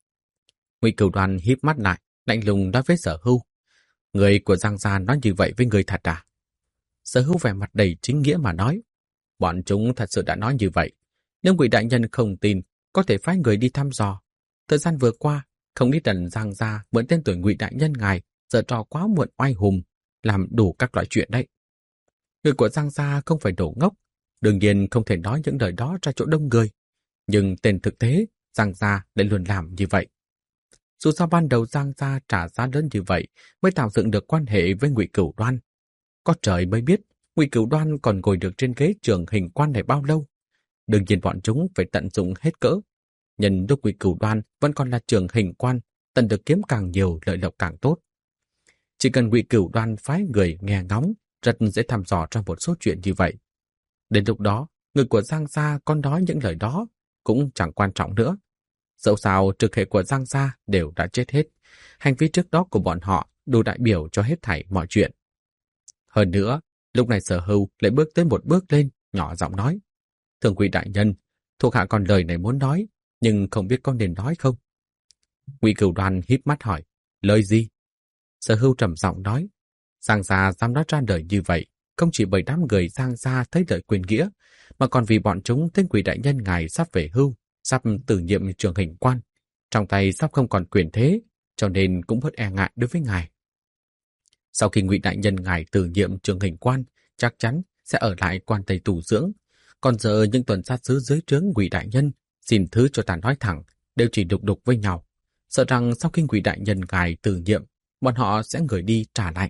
Ngụy Cửu Đoan híp mắt lại, lạnh lùng nói với Sở Hưu: Người của Giang gia nói như vậy với người thật à? Sở Hưu vẻ mặt đầy chính nghĩa mà nói: Bọn chúng thật sự đã nói như vậy. Nếu Ngụy đại nhân không tin, có thể phái người đi thăm dò. Thời gian vừa qua, không ít lần Giang gia mượn tên tuổi Ngụy đại nhân ngài giở trò quá muộn oai hùng, làm đủ các loại chuyện đấy. Người của Giang gia không phải đồ ngốc, đương nhiên không thể nói những lời đó ra chỗ đông người. Nhưng tên thực tế, Giang gia lại luôn làm như vậy. Dù sao ban đầu Giang gia trả giá lớn như vậy mới tạo dựng được quan hệ với Ngụy Cửu Đoan. Có trời mới biết Ngụy Cửu Đoan còn ngồi được trên ghế trưởng hình quan này bao lâu. Đương nhiên bọn chúng phải tận dụng hết cỡ. Nhân lúc Ngụy Cửu Đoan vẫn còn là trưởng hình quan, tận được kiếm càng nhiều lợi lộc càng tốt. Chỉ cần Ngụy Cửu Đoan phái người nghe ngóng, rất dễ thăm dò trong một số chuyện như vậy. Đến lúc đó, Người của Giang gia có nói những lời đó cũng chẳng quan trọng nữa. Dẫu sao trực hệ của Giang gia đều đã chết hết. Hành vi trước đó của bọn họ đủ đại biểu cho hết thảy mọi chuyện. Hơn nữa, lúc này Sở Hưu lại bước tới một bước lên, nhỏ giọng nói: Thượng quý đại nhân, thuộc hạ còn lời này muốn nói, nhưng không biết có nên nói không? Ngụy Cửu Đoan híp mắt hỏi: Lời gì? Sở Hưu trầm giọng nói: Giang gia dám nói ra lời như vậy, không chỉ bởi đám người Giang gia thấy lợi quyền nghĩa, mà còn vì bọn chúng tên Quỷ đại nhân ngài sắp về hưu, sắp từ nhiệm trường hình quan, trong tay sắp không còn quyền thế, cho nên cũng bớt e ngại đối với ngài. Sau khi Ngụy đại nhân ngài từ nhiệm trường hình quan, chắc chắn sẽ ở lại quan Tây tù dưỡng. Còn giờ những tuần sát sứ dưới trướng Ngụy đại nhân, xin thứ cho ta nói thẳng, đều chỉ đục đục với nhau, sợ rằng sau khi Ngụy đại nhân ngài từ nhiệm, bọn họ sẽ gửi đi trả lại.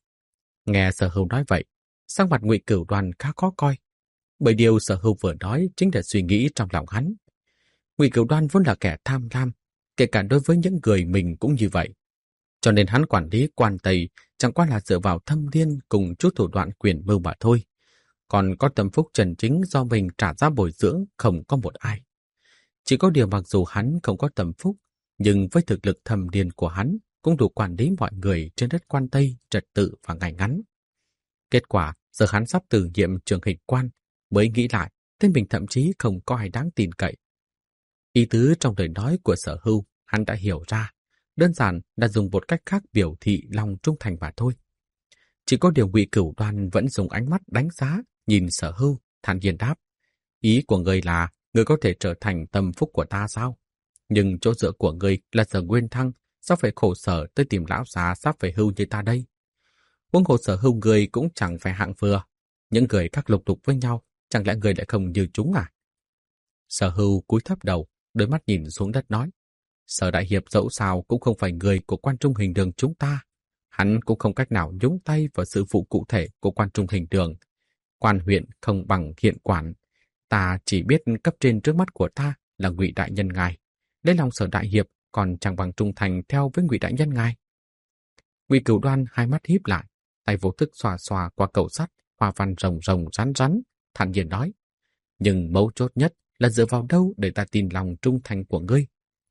Nghe Sở Hưu nói vậy, sắc mặt Ngụy Cửu Đoan khá khó coi, bởi điều Sở Hưu vừa nói chính là suy nghĩ trong lòng hắn. Ngụy Cửu Đoan vốn là kẻ tham lam, kể cả đối với những người mình cũng như vậy. Cho nên hắn quản lý quan Tây chẳng qua là dựa vào thâm liên cùng chút thủ đoạn quyền mưu mà thôi. Còn có tâm phúc trần chính do mình trả giá bồi dưỡng không có một ai. Chỉ có điều mặc dù hắn không có tâm phúc, nhưng với thực lực thâm liên của hắn cũng đủ quản lý mọi người trên đất quan Tây trật tự và ngày ngắn. Kết quả, giờ hắn sắp từ nhiệm trường hình quan, mới nghĩ lại, tên mình thậm chí không có ai đáng tin cậy. Ý tứ trong lời nói của Sở Hưu, hắn đã hiểu ra, đơn giản là dùng một cách khác biểu thị lòng trung thành mà thôi. Chỉ có điều Ngụy Cửu Đoan vẫn dùng ánh mắt đánh giá, nhìn Sở Hưu, thản nhiên đáp: Ý của ngươi là, ngươi có thể trở thành tâm phúc của ta sao? Nhưng chỗ dựa của ngươi là Sở Nguyên Thăng, sao phải khổ sở tới tìm lão già sắp về hưu như ta đây? Huống hồ Sở Hưu ngươi cũng chẳng phải hạng vừa. Những người các lục đục với nhau, chẳng lẽ người lại không như chúng à? Sở Hưu cúi thấp đầu, đôi mắt nhìn xuống đất nói: Sở đại hiệp dẫu sao cũng không phải người của quan trung hình đường chúng ta. Hắn cũng không cách nào nhúng tay vào sự vụ cụ thể của quan trung hình đường. Quan huyện không bằng hiện quản. Ta chỉ biết cấp trên trước mắt của ta là Ngụy đại nhân ngài. Lấy lòng Sở đại hiệp còn chẳng bằng trung thành theo với Ngụy đại nhân ngài. Ngụy Cửu Đoan hai mắt híp lại, tay vô thức xòa xòa qua cầu sắt, hoa văn rồng rồng rắn rắn, thản nhiên nói: Nhưng mấu chốt nhất là dựa vào đâu để ta tin lòng trung thành của ngươi?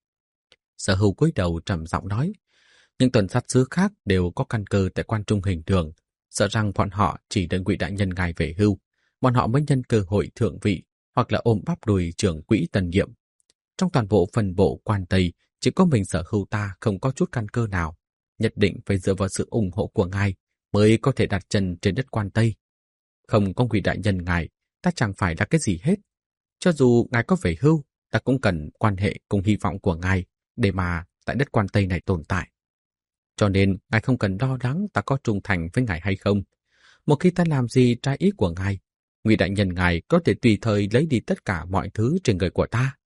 Sở Hưu cúi đầu trầm giọng nói: Những tuần sát sứ khác đều có căn cơ tại quan trung hình đường, sợ rằng bọn họ chỉ đợi Ngụy đại nhân ngài về hưu, bọn họ mới nhân cơ hội thượng vị hoặc là ôm bắp đùi trưởng quỹ tần nhiệm. Trong toàn bộ phần bộ quan Tây, chỉ có mình Sở Hưu ta không có chút căn cơ nào, nhất định phải dựa vào sự ủng hộ của ngài mới có thể đặt chân trên đất quan Tây. Không có Ngụy đại nhân ngài, ta chẳng phải là cái gì hết. Cho dù ngài có về hưu, ta cũng cần quan hệ cùng hy vọng của ngài để mà tại đất quan Tây này tồn tại. Cho nên ngài không cần lo lắng ta có trung thành với ngài hay không. Một khi ta làm gì trái ý của ngài, Ngụy đại nhân ngài có thể tùy thời lấy đi tất cả mọi thứ trên người của ta.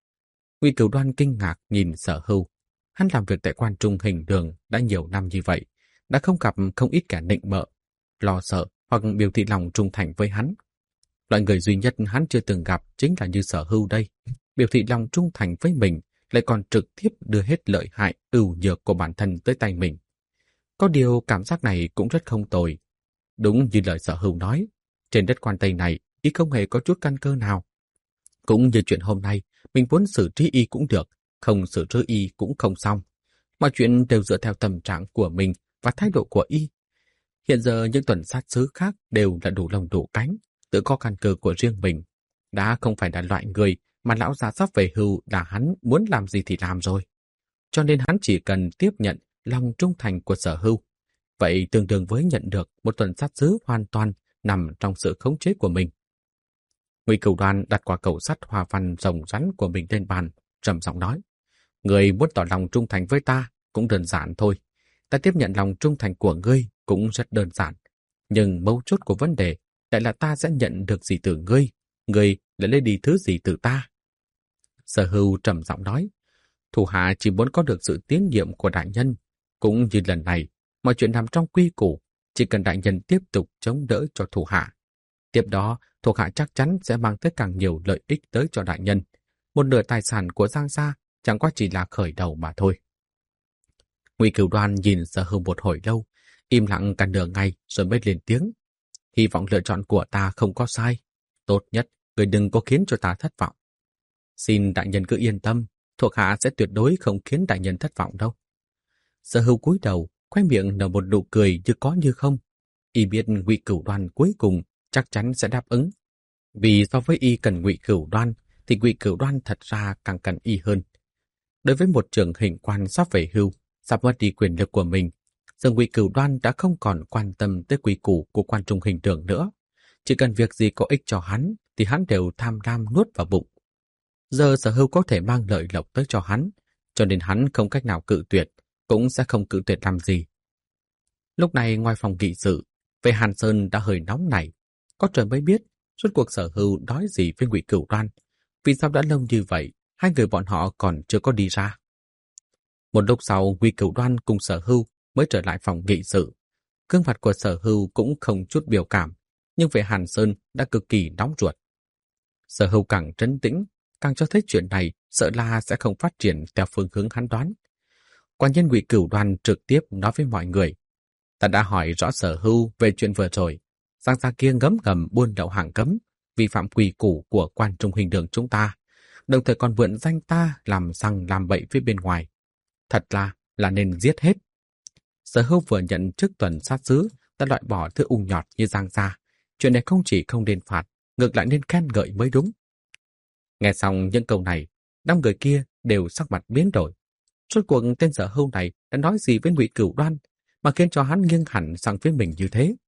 Ngụy Cửu Đoan kinh ngạc nhìn Sở Hưu. Hắn làm việc tại quan trung hình đường đã nhiều năm như vậy, đã không gặp không ít kẻ nịnh bợ, lo sợ hoặc biểu thị lòng trung thành với hắn. Loại người duy nhất hắn chưa từng gặp chính là như Sở Hưu đây, biểu thị lòng trung thành với mình, lại còn trực tiếp đưa hết lợi hại ưu nhược của bản thân tới tay mình. Có điều cảm giác này cũng rất không tồi. Đúng như lời Sở Hưu nói, trên đất quan Tây này y không hề có chút căn cơ nào. Cũng như chuyện hôm nay, mình muốn xử trí y cũng được, không xử trí y cũng không xong. Mọi chuyện đều dựa theo tâm trạng của mình và thái độ của y. Hiện giờ những tuần sát sứ khác đều là đủ lông đủ cánh, tự có căn cơ của riêng mình. Đã không phải là loại người mà lão già sắp về hưu là hắn muốn làm gì thì làm rồi. Cho nên hắn chỉ cần tiếp nhận lòng trung thành của Sở Hưu. Vậy tương đương với nhận được một tuần sát sứ hoàn toàn nằm trong sự khống chế của mình. Ngụy Cửu Đoan đặt quả cầu sắt hoa văn rồng rắn của mình lên bàn, trầm giọng nói: Người muốn tỏ lòng trung thành với ta cũng đơn giản thôi. Ta tiếp nhận lòng trung thành của ngươi cũng rất đơn giản. Nhưng mấu chốt của vấn đề lại là ta sẽ nhận được gì từ ngươi, ngươi lại lấy đi thứ gì từ ta. Sở Hưu trầm giọng nói: Thủ hạ chỉ muốn có được sự tín nhiệm của đại nhân. Cũng như lần này, mọi chuyện nằm trong quy củ, chỉ cần đại nhân tiếp tục chống đỡ cho thủ hạ. Tiếp đó, thuộc hạ chắc chắn sẽ mang tới càng nhiều lợi ích tới cho đại nhân. Một nửa tài sản của Giang gia chẳng qua chỉ là khởi đầu mà thôi. Ngụy Cửu Đoan nhìn Sở Hưu một hồi lâu, im lặng cả nửa ngày rồi mới lên tiếng: Hy vọng lựa chọn của ta không có sai. Tốt nhất người đừng có khiến cho ta thất vọng. Xin đại nhân cứ yên tâm, thuộc hạ sẽ tuyệt đối không khiến đại nhân thất vọng đâu. Sở Hưu cúi đầu, khoe miệng nở một nụ cười như có như không. Y biết Ngụy Cửu Đoan cuối cùng chắc chắn sẽ đáp ứng. Vì so với y cần Ngụy Cửu Đoan, thì Ngụy Cửu Đoan thật ra càng cần y hơn. Đối với một trưởng hình quan sắp về hưu, sắp mất đi quyền lực của mình, giờ Ngụy Cửu Đoan đã không còn quan tâm tới quy củ của quan trung hình đường nữa. Chỉ cần việc gì có ích cho hắn, thì hắn đều tham lam nuốt vào bụng. Giờ Sở Hưu có thể mang lợi lộc tới cho hắn, cho nên hắn không cách nào cự tuyệt, cũng sẽ không cự tuyệt làm gì. Lúc này ngoài phòng nghị sự, về Hàn Sơn đã hơi nóng nảy. Có trời mới biết, suốt cuộc Sở Hưu nói gì với Ngụy Cửu Đoan, vì sao đã lâu như vậy, hai người bọn họ còn chưa có đi ra. Một lúc sau, Ngụy Cửu Đoan cùng Sở Hưu mới trở lại phòng nghị sự. Gương mặt của Sở Hưu cũng không chút biểu cảm, nhưng về Hàn Sơn đã cực kỳ nóng ruột. Sở Hưu càng trấn tĩnh, càng cho thấy chuyện này sợ là sẽ không phát triển theo phương hướng hắn đoán. Quan nhân Ngụy Cửu Đoan trực tiếp nói với mọi người: ta đã hỏi rõ Sở Hưu về chuyện vừa rồi, Giang gia kia ngấm ngầm buôn lậu hàng cấm, vi phạm quy củ của quan trung hình đường chúng ta, đồng thời còn mượn danh ta làm sằng làm bậy phía bên ngoài. Thật là là nên giết hết. Sở Hưu vừa nhận chức tuần sát sứ, đã loại bỏ thứ ung nhọt như Giang gia. Chuyện này không chỉ không nên phạt, ngược lại nên khen ngợi mới đúng. Nghe xong những câu này, năm người kia đều sắc mặt biến đổi. Rốt cuộc tên Sở Hưu này đã nói gì với Ngụy Cửu Đoan mà khiến cho hắn nghiêng hẳn sang phía mình như thế?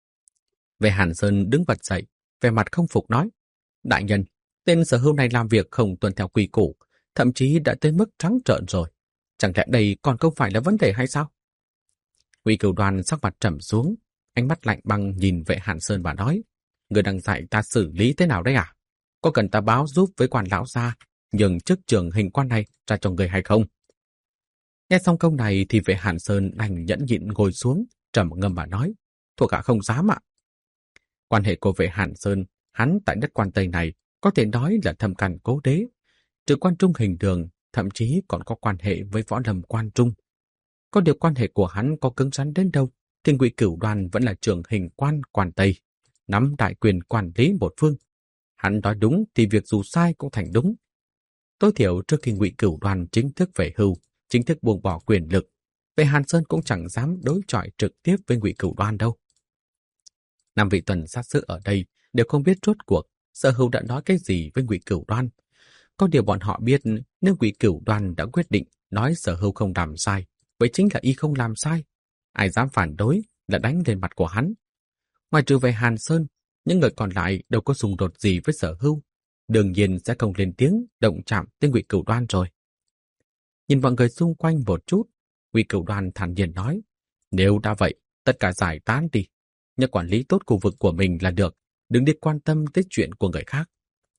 Về Hàn Sơn đứng bật dậy, vẻ mặt không phục nói: đại nhân, tên Sở Hưu này làm việc không tuân theo quy củ, thậm chí đã tới mức trắng trợn rồi. Chẳng lẽ đây còn không phải là vấn đề hay sao? Ngụy Cửu Đoan sắc mặt trầm xuống, ánh mắt lạnh băng nhìn Vệ Hàn Sơn và nói: người đang dạy ta xử lý thế nào đấy à? Có cần ta báo giúp với quan lão gia nhường chức trưởng hình quan này ra cho người hay không? Nghe xong câu này thì Vệ Hàn Sơn đành nhẫn nhịn ngồi xuống, trầm ngâm mà nói: thuộc hạ không dám ạ. Quan hệ của Vệ Hàn Sơn, hắn tại đất Quan Tây này có thể nói là thâm căn cố đế. Trừ quan trung hình đường, thậm chí còn có quan hệ với võ lâm quan trung. Có điều quan hệ của hắn có cứng rắn đến đâu, thì Ngụy Cửu Đoan vẫn là trưởng hình quan Quan Tây, nắm đại quyền quản lý một phương. Hắn nói đúng thì việc dù sai cũng thành đúng. Tối thiểu trước khi Ngụy Cửu Đoan chính thức về hưu, chính thức buông bỏ quyền lực, Vệ Hàn Sơn cũng chẳng dám đối chọi trực tiếp với Ngụy Cửu Đoan đâu. Năm vị tuần sát sứ ở đây đều không biết rốt cuộc Sở Hưu đã nói cái gì với Ngụy Cửu Đoan. Có điều bọn họ biết, nếu Ngụy Cửu Đoan đã quyết định nói Sở Hưu không làm sai, vậy chính là y không làm sai. Ai dám phản đối là đánh lên mặt của hắn. Ngoài trừ về Hàn Sơn, những người còn lại đâu có xung đột gì với Sở Hưu, đương nhiên sẽ không lên tiếng động chạm tới Ngụy Cửu Đoan rồi. Nhìn mọi người xung quanh một chút, Ngụy Cửu Đoan thản nhiên nói: nếu đã vậy, tất cả giải tán đi, nhớ quản lý tốt khu vực của mình là được, đừng đi quan tâm tới chuyện của người khác.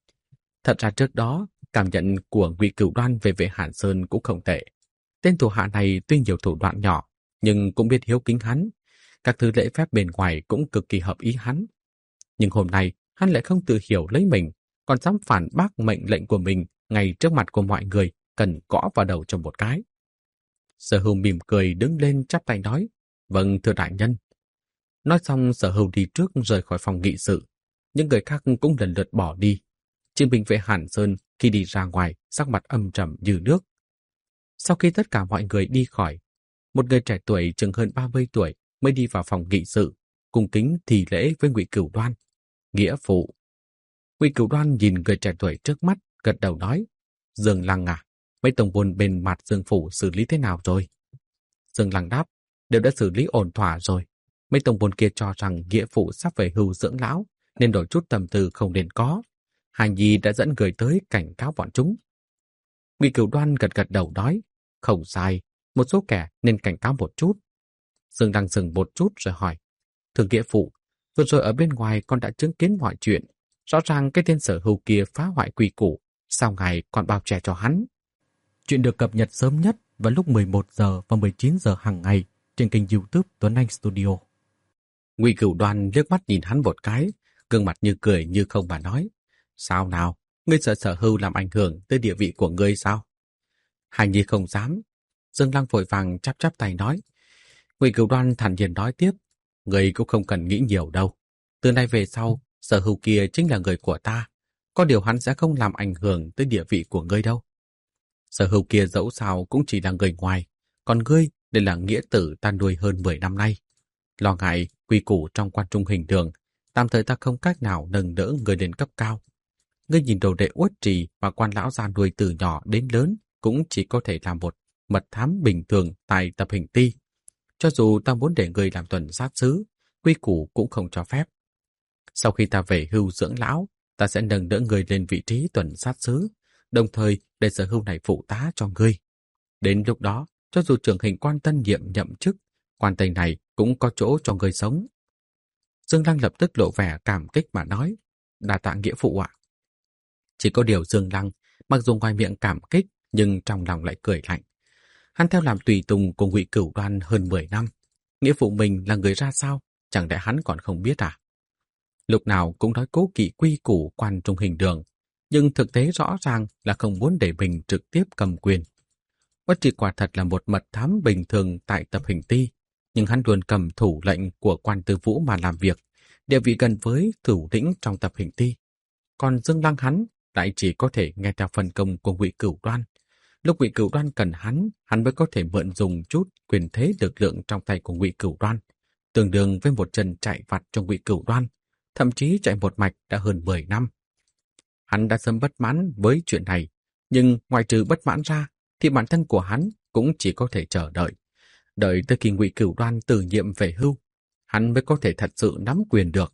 Thật ra trước đó, cảm nhận của Ngụy Cửu Đoan về Vệ Hàn Sơn cũng không tệ. Tên thủ hạ này tuy nhiều thủ đoạn nhỏ, nhưng cũng biết hiếu kính hắn. Các thứ lễ phép bên ngoài cũng cực kỳ hợp ý hắn. Nhưng hôm nay, hắn lại không tự hiểu lấy mình, còn dám phản bác mệnh lệnh của mình ngay trước mặt của mọi người, cần gõ vào đầu cho một cái. Sở Hưu mỉm cười đứng lên chắp tay nói: vâng thưa đại nhân. Nói xong Sở Hưu đi trước rời khỏi phòng nghị sự. Những người khác cũng lần lượt bỏ đi. Chỉ mình Vệ Hàn Sơn khi đi ra ngoài sắc mặt âm trầm như nước. Sau khi tất cả mọi người đi khỏi, một người trẻ tuổi chừng hơn ba mươi tuổi mới đi vào phòng nghị sự, cung kính thì lễ với Ngụy Cửu Đoan: nghĩa phụ. Ngụy Cửu Đoan nhìn người trẻ tuổi trước mắt, gật đầu nói: Dương Lăng à, mấy tổng buôn bên mặt Dương phủ xử lý thế nào rồi? Dương Lăng đáp: đều đã xử lý ổn thỏa rồi. Mấy tổng buôn kia cho rằng nghĩa phụ sắp về hưu dưỡng lão, nên đổi chút tâm tư không nên có. Hà Nhi đã dẫn người tới cảnh cáo bọn chúng. Ngụy Cửu Đoan gật gật đầu nói: không sai, một số kẻ nên cảnh cáo một chút. Dương Lăng dừng một chút rồi hỏi: thưa nghĩa phụ, vừa rồi ở bên ngoài con đã chứng kiến mọi chuyện. Rõ ràng cái tên Sở Hưu kia phá hoại quy củ, sao ngài còn bao che cho hắn? Chuyện được cập nhật sớm nhất vào lúc mười một giờ và mười chín giờ hàng ngày trên kênh YouTube Tuấn Anh Studio. Ngụy Cửu Đoan liếc mắt nhìn hắn một cái, gương mặt như cười như không mà nói: sao nào, ngươi sợ Sở Hưu làm ảnh hưởng tới địa vị của ngươi sao? Hành Nhi không dám. Dương Lăng vội vàng chắp chắp tay nói. Ngụy Cửu Đoan thản nhiên nói tiếp: ngươi cũng không cần nghĩ nhiều đâu. Từ nay về sau, Sở Hưu kia chính là người của ta. có điều hắn sẽ không làm ảnh hưởng tới địa vị của ngươi đâu. Sở Hưu kia dẫu sao cũng chỉ là người ngoài, còn ngươi đây là nghĩa tử ta nuôi hơn mười năm nay. Lo ngại quy củ trong quan trung hình đường, tạm thời ta không cách nào nâng đỡ người lên cấp cao. Ngươi nhìn đồ đệ Uất Trì và quan lão gia nuôi từ nhỏ đến lớn cũng chỉ có thể làm một mật thám bình thường tại tập hình ti. Cho dù ta muốn để ngươi làm tuần sát sứ, quy củ cũng không cho phép. Sau khi ta về hưu dưỡng lão, ta sẽ nâng đỡ ngươi lên vị trí tuần sát sứ, đồng thời để Sở Hưu này phụ tá cho ngươi. Đến lúc đó, cho dù trưởng hình quan tân nhiệm nhậm chức, quan tây này cũng có chỗ cho ngươi sống. Dương Lăng lập tức lộ vẻ cảm kích mà nói, đa tạ nghĩa phụ ạ. Chỉ có điều Dương Lăng, mặc dù ngoài miệng cảm kích, nhưng trong lòng lại cười lạnh. Hắn theo làm tùy tùng của Ngụy Cửu Đoan hơn mười năm. Nghĩa phụ mình là người ra sao, chẳng lẽ hắn còn không biết à? Lúc nào cũng nói cố kỵ quy củ quan trung hình đường, nhưng thực tế rõ ràng là không muốn để mình trực tiếp cầm quyền. Uất Trì quả thật là một mật thám bình thường tại tập hình ti, nhưng hắn luôn cầm thủ lệnh của quan tư vũ mà làm việc, địa vị gần với thủ lĩnh trong tập hình ti. Còn Dương Lăng hắn lại chỉ có thể nghe theo phân công của Ngụy Cửu Đoan. Lúc Ngụy Cửu Đoan cần hắn, hắn mới có thể mượn dùng chút quyền thế lực lượng trong tay của Ngụy Cửu Đoan, tương đương với một chân chạy vặt cho Ngụy Cửu Đoan, thậm chí chạy một mạch đã hơn mười năm. Hắn đã sớm bất mãn với chuyện này, nhưng ngoài trừ bất mãn ra, thì bản thân của hắn cũng chỉ có thể chờ đợi. Đợi tới khi Ngụy Cửu Đoan từ nhiệm về hưu, hắn mới có thể thật sự nắm quyền được.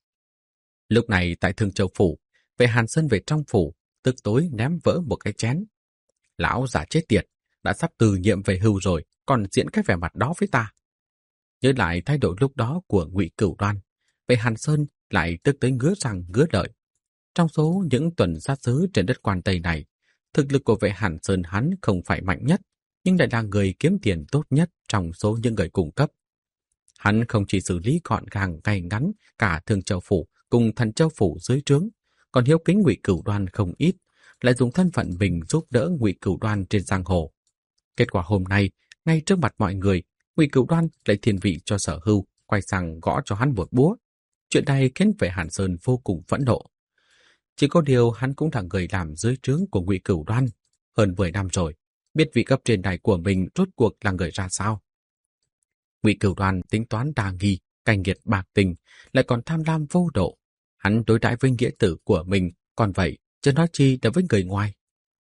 Lúc này tại Thương Châu Phủ, Vệ Hàn Sơn về trong phủ, tức tối ném vỡ một cái chén. Lão già chết tiệt, đã sắp từ nhiệm về hưu rồi, còn diễn cái vẻ mặt đó với ta. Nhớ lại thái độ lúc đó của Ngụy Cửu Đoan, Vệ Hàn Sơn lại tức tới ngứa răng ngứa lợi. Trong số những tuần sát sứ trên đất Quan Tây này, thực lực của Vệ Hàn Sơn hắn không phải mạnh nhất, nhưng lại là người kiếm tiền tốt nhất trong số những người cung cấp. Hắn không chỉ xử lý gọn gàng ngay ngắn cả Thương Châu Phủ cùng Thần Châu Phủ dưới trướng, còn hiếu kính Ngụy Cửu Đoan không ít, lại dùng thân phận mình giúp đỡ Ngụy Cửu Đoan trên giang hồ. Kết quả hôm nay, ngay trước mặt mọi người, Ngụy Cửu Đoan lại thiên vị cho Sở Hưu, quay sang gõ cho hắn một búa. Chuyện này khiến Vệ Hàn Sơn vô cùng phẫn nộ. Chỉ có điều hắn cũng là người làm dưới trướng của Ngụy Cửu Đoan hơn mười năm rồi, biết vị cấp trên này của mình rốt cuộc là người ra sao. Ngụy Cửu Đoan tính toán đa nghi, cay nghiệt bạc tình, lại còn tham lam vô độ. Hắn đối đãi với nghĩa tử của mình, còn vậy, chứ nói chi là với người ngoài.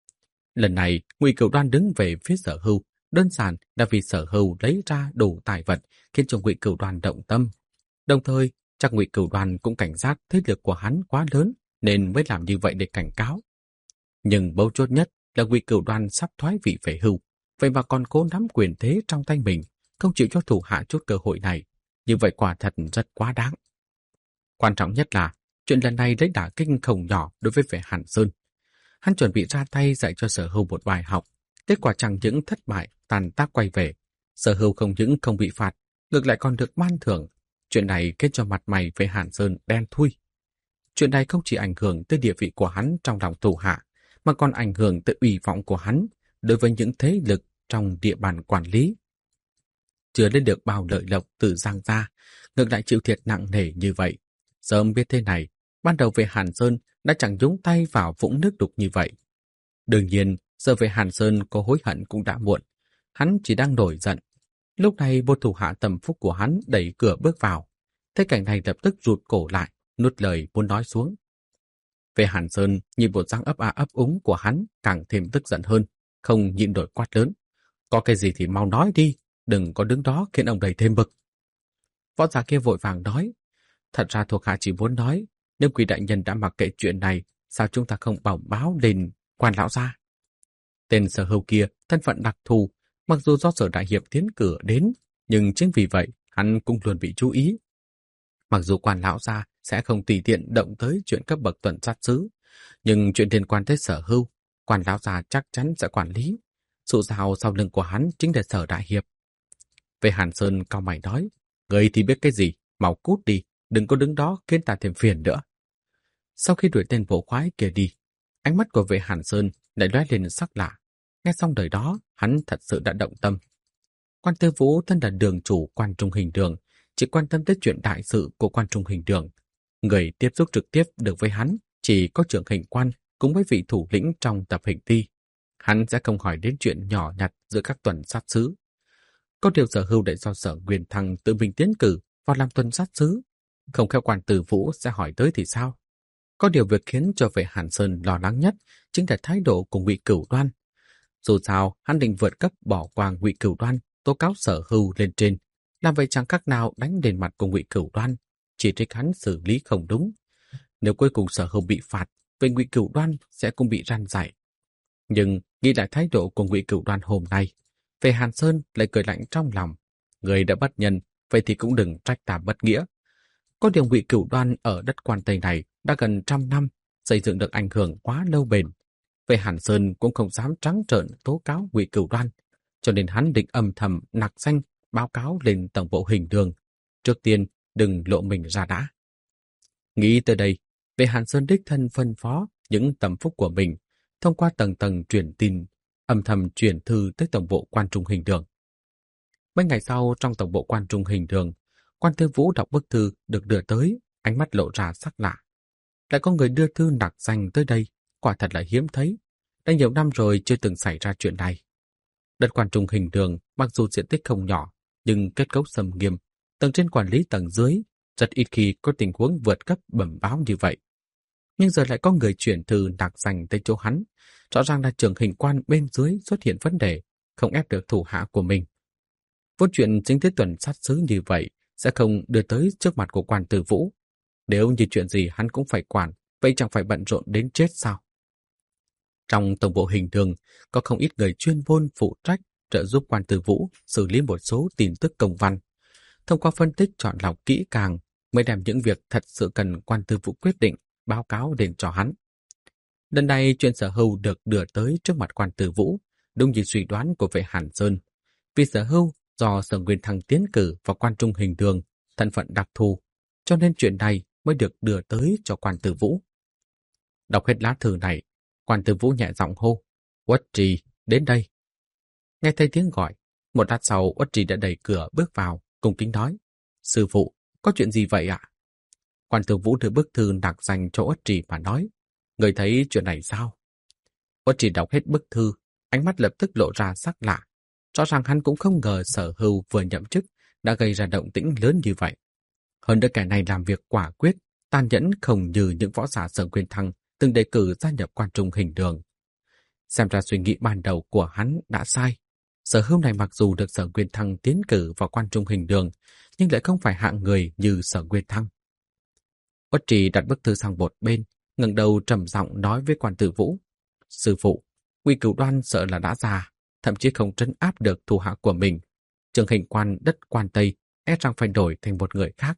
Lần này, Ngụy Cửu Đoan đứng về phía Sở Hưu, đơn giản là vì Sở Hưu lấy ra đủ tài vật, khiến cho Ngụy Cửu Đoan động tâm. Đồng thời, chắc Ngụy Cửu Đoan cũng cảnh giác thế lực của hắn quá lớn, nên mới làm như vậy để cảnh cáo. Nhưng mấu chốt nhất là Ngụy Cửu Đoan sắp thoái vị về hưu, vậy mà còn cố nắm quyền thế trong tay mình, không chịu cho thủ hạ chút cơ hội này. Như vậy quả thật rất quá đáng. Quan trọng nhất là, chuyện lần này lấy đả kích không nhỏ đối với Vệ Hàn Sơn. Hắn chuẩn bị ra tay dạy cho Sở Hưu một bài học, kết quả chẳng những thất bại, tàn tác quay về. Sở Hưu không những không bị phạt, ngược lại còn được ban thưởng. Chuyện này kết cho mặt mày Vệ Hàn Sơn đen thui. Chuyện này không chỉ ảnh hưởng tới địa vị của hắn trong lòng thủ hạ, mà còn ảnh hưởng tới uy vọng của hắn đối với những thế lực trong địa bàn quản lý. Chưa lên được bao lợi lộc từ Giang gia, ngược lại chịu thiệt nặng nề như vậy. Sớm biết thế này, ban đầu Vệ Hàn Sơn đã chẳng nhúng tay vào vũng nước đục như vậy. Đương nhiên, giờ Vệ Hàn Sơn có hối hận cũng đã muộn. Hắn chỉ đang nổi giận. Lúc này một thủ hạ tầm phúc của hắn đẩy cửa bước vào. Thấy cảnh này lập tức rụt cổ lại, nuốt lời muốn nói xuống. Vệ Hàn Sơn nhìn bộ dáng ấp a ấp úng của hắn càng thêm tức giận hơn, không nhịn nổi quát lớn. Có cái gì thì mau nói đi, đừng có đứng đó khiến ông đầy thêm bực. Võ giả kia vội vàng nói. Thật ra thuộc hạ chỉ muốn nói, nếu Quỷ đại nhân đã mặc kệ chuyện này, sao chúng ta không bảo báo lên quan lão gia? Tên Sở Hưu kia thân phận đặc thù, mặc dù do Sở đại hiệp tiến cử đến, nhưng chính vì vậy hắn cũng luôn bị chú ý. Mặc dù quan lão gia sẽ không tùy tiện động tới chuyện cấp bậc tuần sát sứ, nhưng chuyện liên quan tới Sở Hưu, quan lão gia chắc chắn sẽ quản lý. Sự rào sau lưng của hắn chính là Sở đại hiệp. Về Hàn Sơn cao mày nói, người thì biết cái gì, mau cút đi, đừng có đứng đó khiến ta thêm phiền nữa. Sau khi đuổi tên vô khoái kia đi, ánh mắt của Vệ Hàn Sơn lại lóe lên sắc lạ. Nghe xong đời đó, hắn thật sự đã động tâm. Quan Tư Vũ thân là đường chủ quan trung hình đường, chỉ quan tâm tới chuyện đại sự của quan trung hình đường. Người tiếp xúc trực tiếp được với hắn Chỉ có trưởng hình quan cùng với vị thủ lĩnh trong tập hình ti, hắn sẽ không hỏi đến chuyện nhỏ nhặt giữa các tuần sát sứ. Có điều Sở Hưu để do Sở Nguyên Thăng tự mình tiến cử vào làm tuần sát sứ, không khéo quan Từ Vũ sẽ hỏi tới thì sao? Có điều việc khiến cho vệ Hàn Sơn lo lắng nhất chính là thái độ của Ngụy Cửu Đoan. Dù sao, hắn định vượt cấp bỏ qua Ngụy Cửu Đoan, tố cáo Sở Hưu lên trên, làm vậy chẳng khác nào đánh lên mặt của Ngụy Cửu Đoan, chỉ trích hắn xử lý không đúng. Nếu cuối cùng Sở Hưu bị phạt, về Ngụy Cửu Đoan sẽ cũng bị răn dạy. Nhưng nghĩ lại thái độ của Ngụy Cửu Đoan hôm nay, về Hàn Sơn lại cười lạnh trong lòng. Người đã bất nhân, vậy thì cũng đừng trách ta bất nghĩa. Có điều Ngụy Cửu Đoan ở đất Quan Tây này đã gần trăm năm, xây dựng được ảnh hưởng quá lâu bền. Về Hàn Sơn cũng không dám trắng trợn tố cáo Ngụy Cửu Đoan, cho nên hắn định âm thầm nặc danh báo cáo lên tổng bộ Hình Đường. Trước tiên đừng lộ mình ra đã. Nghĩ tới đây, về Hàn Sơn đích thân phân phó những tâm phúc của mình, thông qua tầng tầng truyền tin, âm thầm truyền thư tới tổng bộ Quan Trung Hình Đường. Mấy ngày sau, trong tổng bộ Quan Trung Hình Đường, Quan Tư Vũ đọc bức thư được đưa tới, ánh mắt lộ ra sắc lạ. Lại có người đưa thư nặc danh tới đây, quả thật là hiếm thấy. Đã nhiều năm rồi chưa từng xảy ra chuyện này. Đất Quan Trung Hình Đường mặc dù diện tích không nhỏ, nhưng kết cấu sầm nghiêm, tầng trên quản lý tầng dưới, rất ít khi có tình huống vượt cấp bẩm báo như vậy. Nhưng giờ lại có người chuyển thư nặc danh tới chỗ hắn, rõ ràng là trưởng hình quan bên dưới xuất hiện vấn đề, không ép được thủ hạ của mình. Vốn chuyện chính tới tuần sát sứ như vậy sẽ không đưa tới trước mặt của Quan Tư Vũ. Nếu như chuyện gì hắn cũng phải quản, vậy chẳng phải bận rộn đến chết sao? Trong tổng bộ Hình Đường có không ít người chuyên môn phụ trách trợ giúp Quan Tư Vũ xử lý một số tin tức công văn. Thông qua phân tích chọn lọc kỹ càng mới đem những việc thật sự cần Quan Tư Vũ quyết định báo cáo đến cho hắn. Lần này chuyện Sở Hưu được đưa tới trước mặt Quan Tư Vũ, đúng như suy đoán của vệ Hàn Sơn. Vì Sở Hưu do Sở Nguyên Thăng tiến cử vào Quan Trung Hình Đường, thân phận đặc thù, cho nên chuyện này mới được đưa tới cho Quan Tư Vũ. Đọc hết lá thư này, Quan Tư Vũ nhẹ giọng hô: "Uất Trì, đến đây." Nghe thấy tiếng gọi, một lát sau Uất Trì đã đẩy cửa bước vào, cung kính nói: "Sư phụ, có chuyện gì vậy ạ?" Quan Tư Vũ đưa bức thư nặc danh cho Uất Trì mà nói: "Người thấy chuyện này sao?" Uất Trì đọc hết bức thư, ánh mắt lập tức lộ ra sắc lạ. Rõ ràng hắn cũng không ngờ Sở Hưu vừa nhậm chức đã gây ra động tĩnh lớn như vậy. Hơn nữa kẻ này làm việc quả quyết, tàn nhẫn không như những võ giả Sở Nguyên Thăng từng đề cử gia nhập Quan Trung Hình Đường. Xem ra suy nghĩ ban đầu của hắn đã sai. Sở Hưu này mặc dù được Sở Nguyên Thăng tiến cử vào Quan Trung Hình Đường, nhưng lại không phải hạng người như Sở Nguyên Thăng. Uất Trì đặt bức thư sang một bên, ngẩng đầu trầm giọng nói với Quan Tư Vũ: "Sư phụ, Ngụy Cửu Đoan sợ là đã già, thậm chí không trấn áp được thủ hạ của mình. Trưởng hình quan đất Quan Tây e rằng phải đổi thành một người khác."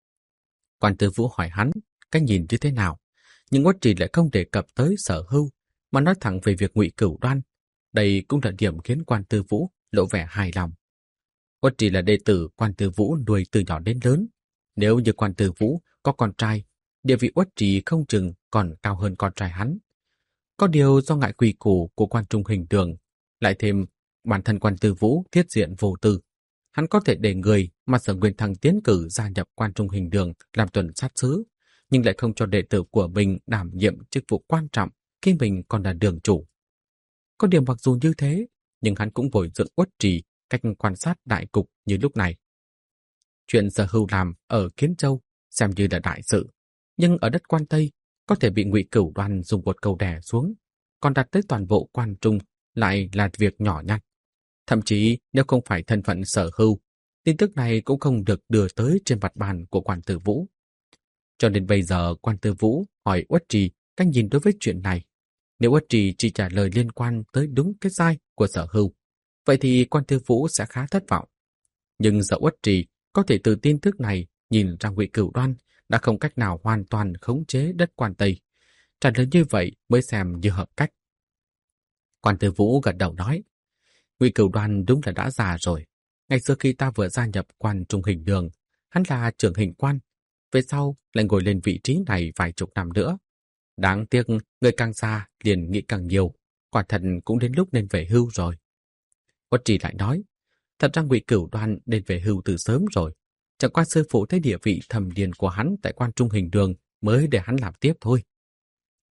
Quan Tư Vũ hỏi hắn cách nhìn như thế nào, nhưng Uất Trì lại không đề cập tới Sở Hưu, mà nói thẳng về việc Ngụy Cửu Đoan. Đây cũng là điểm khiến Quan Tư Vũ lộ vẻ hài lòng. Uất Trì là đệ tử Quan Tư Vũ nuôi từ nhỏ đến lớn. Nếu như Quan Tư Vũ có con trai, địa vị Uất Trì không chừng còn cao hơn con trai hắn. Có điều do ngại quy củ của Quan Trung Hình Đường, lại thêm bản thân Quan Tư Vũ thiết diện vô tư, hắn có thể để người mà Sở Nguyên Thăng tiến cử gia nhập Quan Trung Hình Đường làm tuần sát sứ, nhưng lại không cho đệ tử của mình đảm nhiệm chức vụ quan trọng khi mình còn là đường chủ. Có điều mặc dù như thế, nhưng hắn cũng bồi dưỡng Uất Trì cách quan sát đại cục như lúc này. Chuyện Sở Hưu làm ở Kiến Châu xem như là đại sự, nhưng ở đất Quan Tây có thể bị Ngụy Cửu Đoan dùng một câu đè xuống, còn đặt tới toàn bộ Quan Trung lại là việc nhỏ nhặt. Thậm chí nếu không phải thân phận Sở Hưu, tin tức này cũng không được đưa tới trên mặt bàn của Quan Tư Vũ. Cho nên bây giờ Quan Tư Vũ hỏi Uất Trì cách nhìn đối với chuyện này. Nếu Uất Trì chỉ trả lời liên quan tới đúng cái sai của Sở Hưu, vậy thì Quan Tư Vũ sẽ khá thất vọng. Nhưng giờ Uất Trì có thể từ tin tức này nhìn ra Ngụy Cửu Đoan đã không cách nào hoàn toàn khống chế đất Quan Tây. Trả lời như vậy mới xem như hợp cách. Quan Tư Vũ gật đầu nói: "Ngụy Cửu Đoan đúng là đã già rồi. Ngày xưa khi ta vừa gia nhập Quan Trung Hình Đường, hắn là trưởng hình quan. Về sau lại ngồi lên vị trí này vài chục năm nữa. Đáng tiếc người càng già liền nghĩ càng nhiều. Quả thật cũng đến lúc nên về hưu rồi." Uất Trì lại nói: "Thật ra Ngụy Cửu Đoan nên về hưu từ sớm rồi. Chẳng qua sư phụ thấy địa vị thầm điền của hắn tại Quan Trung Hình Đường mới để hắn làm tiếp thôi."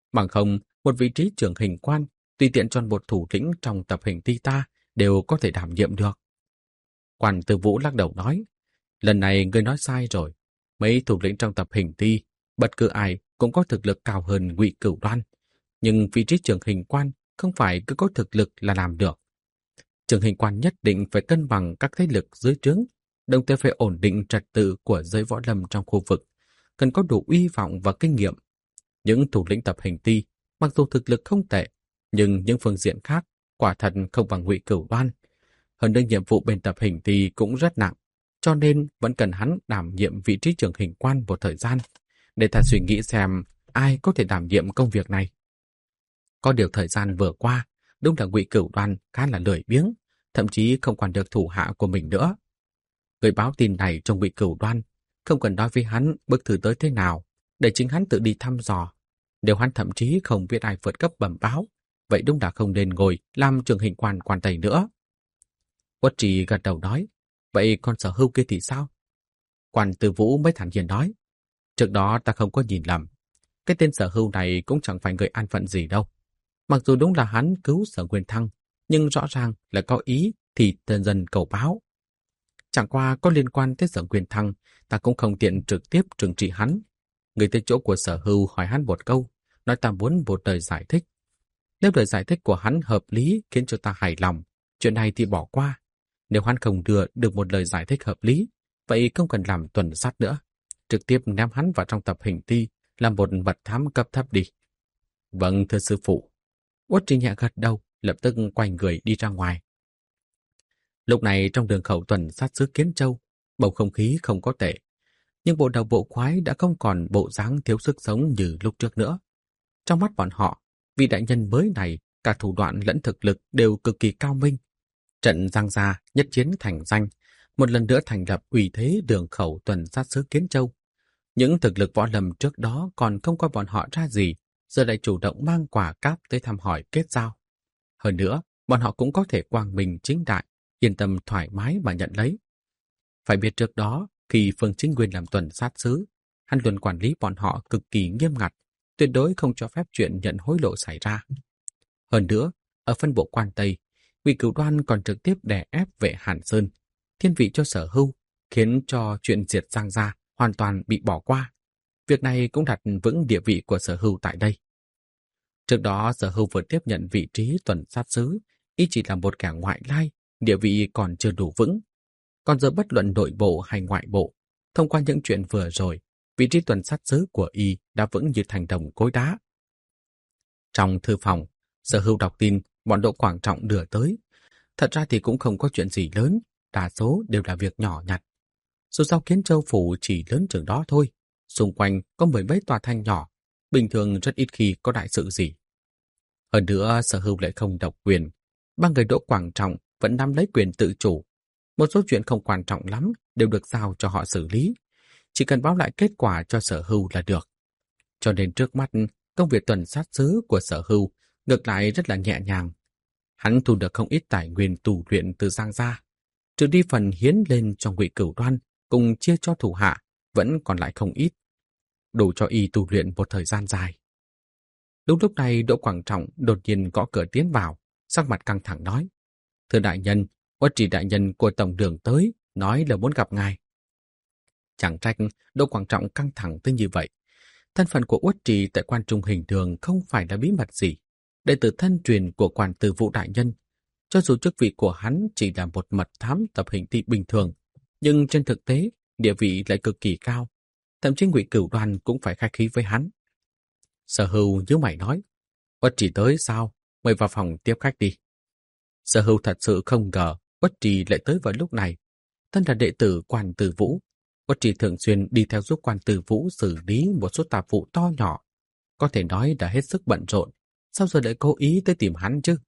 Bằng không, một vị trí trưởng hình quan, tùy tiện chọn một thủ lĩnh trong tập hình ti ta đều có thể đảm nhiệm được. Quan Tư Vũ lắc đầu nói, lần này ngươi nói sai rồi. Mấy thủ lĩnh trong tập hình ti, bất cứ ai cũng có thực lực cao hơn Ngụy Cửu Đoan. Nhưng vị trí trưởng hình quan không phải cứ có thực lực là làm được. Trưởng hình quan nhất định phải cân bằng các thế lực dưới trướng, đồng thời phải ổn định trật tự của giới võ lâm trong khu vực, cần có đủ uy vọng và kinh nghiệm. Những thủ lĩnh tập hình ti, mặc dù thực lực không tệ, nhưng những phương diện khác quả thật không bằng Ngụy Cửu Đoan. Hơn nữa nhiệm vụ bên tập hình ti cũng rất nặng, cho nên vẫn cần hắn đảm nhiệm vị trí trưởng hình quan một thời gian, để ta suy nghĩ xem ai có thể đảm nhiệm công việc này. Có điều thời gian vừa qua, đúng là Ngụy Cửu Đoan khá là lười biếng, thậm chí không quản được thủ hạ của mình nữa. Người báo tin này trong Ngụy Cửu Đoan, không cần nói với hắn bức thư tới thế nào, để chính hắn tự đi thăm dò. Nếu hắn thậm chí không biết ai vượt cấp bẩm báo, vậy đúng là không nên ngồi làm trưởng hình quan quan tây nữa. Uất Trì gật đầu nói, vậy còn Sở Hưu kia thì sao? Quan Tư Vũ mới thản nhiên nói, trước đó ta không có nhìn lầm. Cái tên Sở Hưu này cũng chẳng phải người an phận gì đâu. Mặc dù đúng là hắn cứu Sở Nguyên Thăng, nhưng rõ ràng là có ý thì dân dân cầu báo. Chẳng qua có liên quan tới Sở Nguyên Thăng, ta cũng không tiện trực tiếp trừng trị hắn. Người tới chỗ của Sở Hưu hỏi hắn một câu, nói ta muốn một lời giải thích. Nếu lời giải thích của hắn hợp lý khiến cho ta hài lòng, chuyện này thì bỏ qua. Nếu hắn không đưa được một lời giải thích hợp lý, vậy không cần làm tuần sát nữa. Trực tiếp ném hắn vào trong tập hình ti, làm một mật thám cấp thấp đi. Vâng, thưa sư phụ. Uất Trì nhẹ gật đầu, lập tức quay người đi ra ngoài. Lúc này trong đường khẩu tuần sát xứ Kiến Châu, bầu không khí không có tệ. Nhưng bộ đầu bộ khoái đã không còn bộ dáng thiếu sức sống như lúc trước nữa. Trong mắt bọn họ, vị đại nhân mới này, cả thủ đoạn lẫn thực lực đều cực kỳ cao minh. Trận Giang Gia nhất chiến thành danh, một lần nữa thành lập ủy thế đường khẩu tuần sát xứ Kiến Châu. Những thực lực võ lâm trước đó còn không coi bọn họ ra gì, giờ lại chủ động mang quà cáp tới thăm hỏi kết giao. Hơn nữa, bọn họ cũng có thể quang minh chính đại, yên tâm thoải mái mà nhận lấy. Phải biết trước đó, khi Phương Chính Nguyên làm tuần sát xứ, hắn luôn quản lý bọn họ cực kỳ nghiêm ngặt, tuyệt đối không cho phép chuyện nhận hối lộ xảy ra. Hơn nữa, ở phân bộ quan Tây, Ngụy Cửu Đoan còn trực tiếp đè ép Vệ Hàn Sơn, thiên vị cho Sở Hưu, khiến cho chuyện diệt Giang Gia hoàn toàn bị bỏ qua. Việc này cũng đặt vững địa vị của Sở Hưu tại đây. Trước đó Sở Hưu vừa tiếp nhận vị trí tuần sát xứ, ý chỉ là một kẻ ngoại lai, địa vị còn chưa đủ vững. Còn giờ bất luận nội bộ hay ngoại bộ, thông qua những chuyện vừa rồi, vị trí tuần sát xứ của y đã vững như thành đồng cối đá. Trong thư phòng, Sở Hưu đọc tin bọn Đỗ Quảng Trọng đưa tới. Thật ra thì cũng không có chuyện gì lớn, đa số đều là việc nhỏ nhặt. Dù sao Kiến Châu phủ chỉ lớn chừng đó thôi, xung quanh có mười mấy tòa thành nhỏ, bình thường rất ít khi có đại sự gì. Hơn nữa Sở Hưu lại không độc quyền, ba người Đỗ Quảng Trọng vẫn nắm lấy quyền tự chủ. Một số chuyện không quan trọng lắm đều được giao cho họ xử lý, chỉ cần báo lại kết quả cho Sở Hưu là được. Cho nên trước mắt, công việc tuần sát xứ của Sở Hưu ngược lại rất là nhẹ nhàng. Hắn thu được không ít tài nguyên tu luyện từ Giang Gia, trừ đi phần hiến lên cho Ngụy Cửu Đoan cùng chia cho thủ hạ, vẫn còn lại không ít, đủ cho y tu luyện một thời gian dài. Đúng lúc này Đỗ Quảng Trọng đột nhiên gõ cửa tiến vào, sắc mặt căng thẳng nói: "Thưa đại nhân, Uất Trì đại nhân của tổng đường tới, nói là muốn gặp ngài." Chẳng trách Đỗ Quảng Trọng căng thẳng tới như vậy. Thân phận của Uất Trì tại Quan Trung Hình Đường không phải là bí mật gì. Đệ tử thân truyền của Quan Tư Vũ đại nhân, cho dù chức vị của hắn chỉ là một mật thám tập hình ti bình thường, nhưng trên thực tế địa vị lại cực kỳ cao. Thậm chí Ngụy Cửu Đoan cũng phải khách khí với hắn. Sở Hưu nhíu mày nói: "Uất Trì tới sao? Mời vào phòng tiếp khách đi." Sở Hưu thật sự không ngờ Uất Trì lại tới vào lúc này. Thân là đệ tử Quan Tư Vũ, Uất Trì thường xuyên đi theo giúp Quan Tư Vũ xử lý một số tạp vụ to nhỏ, có thể nói đã hết sức bận rộn. Sao giờ lại cố ý tới tìm hắn chứ?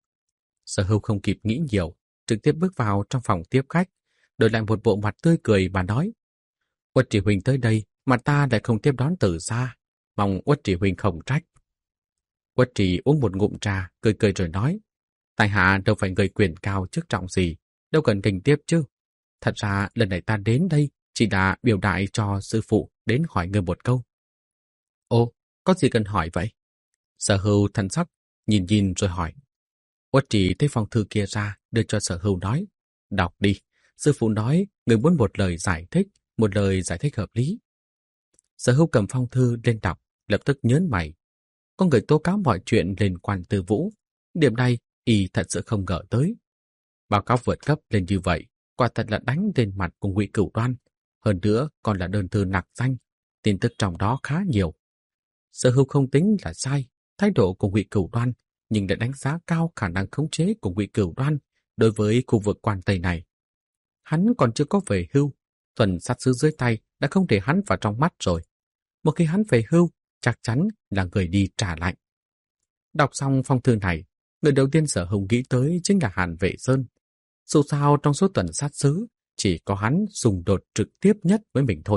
Sở Hưu không kịp nghĩ nhiều, trực tiếp bước vào trong phòng tiếp khách, đổi lại một bộ mặt tươi cười và nói: "Uất Trì huynh tới đây mà ta lại không tiếp đón từ xa, mong Uất Trì huynh không trách." Uất Trì uống một ngụm trà, cười cười rồi nói: "Tại hạ đâu phải người quyền cao chức trọng gì, đâu cần kinh tiếp chứ. Thật ra lần này ta đến đây chỉ là biểu đại cho sư phụ đến hỏi ngươi một câu." "Ồ, có gì cần hỏi vậy?" Sở Hưu thần sắc, nhìn nhìn rồi hỏi. Uất Trì thấy phong thư kia ra, đưa cho Sở Hưu nói. Đọc đi, sư phụ nói người muốn một lời giải thích, một lời giải thích hợp lý. Sở Hưu cầm phong thư lên đọc, lập tức nhớn mày. Có người tố cáo mọi chuyện lên quan Tư Vũ. Điểm này, y thật sự không ngờ tới. Báo cáo vượt cấp lên như vậy, quả thật là đánh lên mặt của Ngụy Cửu Đoan. Hơn nữa còn là đơn thư nặc danh, tin tức trong đó khá nhiều. Sở Hưu không tính là sai, thái độ của Ngụy Cửu Đoan, nhưng đã đánh giá cao khả năng khống chế của Ngụy Cửu Đoan đối với khu vực quan Tây này. Hắn còn chưa có về hưu, tuần sát sứ dưới tay đã không để hắn vào trong mắt rồi. Một khi hắn về hưu, chắc chắn là người đi trả lạnh. Đọc xong phong thư này, người đầu tiên Sở Hưu nghĩ tới chính là Hàn Vệ Sơn. Dù sao trong số tuần sát sứ, chỉ có hắn xung đột trực tiếp nhất với mình thôi.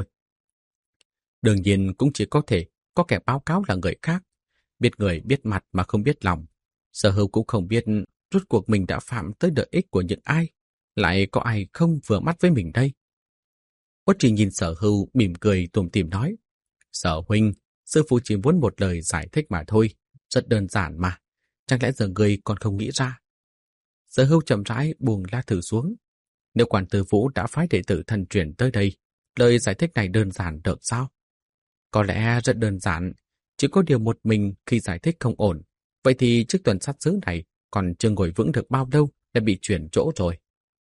Đương nhiên cũng chỉ có thể có kẻ báo cáo là người khác. Biết người biết mặt mà không biết lòng. Sở Hưu cũng không biết rốt cuộc mình đã phạm tới lợi ích của những ai. Lại có ai không vừa mắt với mình đây? Uất Trì nhìn Sở Hưu mỉm cười tủm tỉm nói. Sở huynh, sư phụ chỉ muốn một lời giải thích mà thôi. Rất đơn giản mà. Chẳng lẽ giờ người còn không nghĩ ra? Sở Hưu chậm rãi buông lá thư xuống. Nếu quan Tư Vũ đã phái đệ tử thần truyền tới đây, lời giải thích này đơn giản được sao? Có lẽ rất đơn giản, chỉ có điều một mình khi giải thích không ổn. Vậy thì chiếc tuần sát sứ này còn chưa ngồi vững được bao lâu đã bị chuyển chỗ rồi.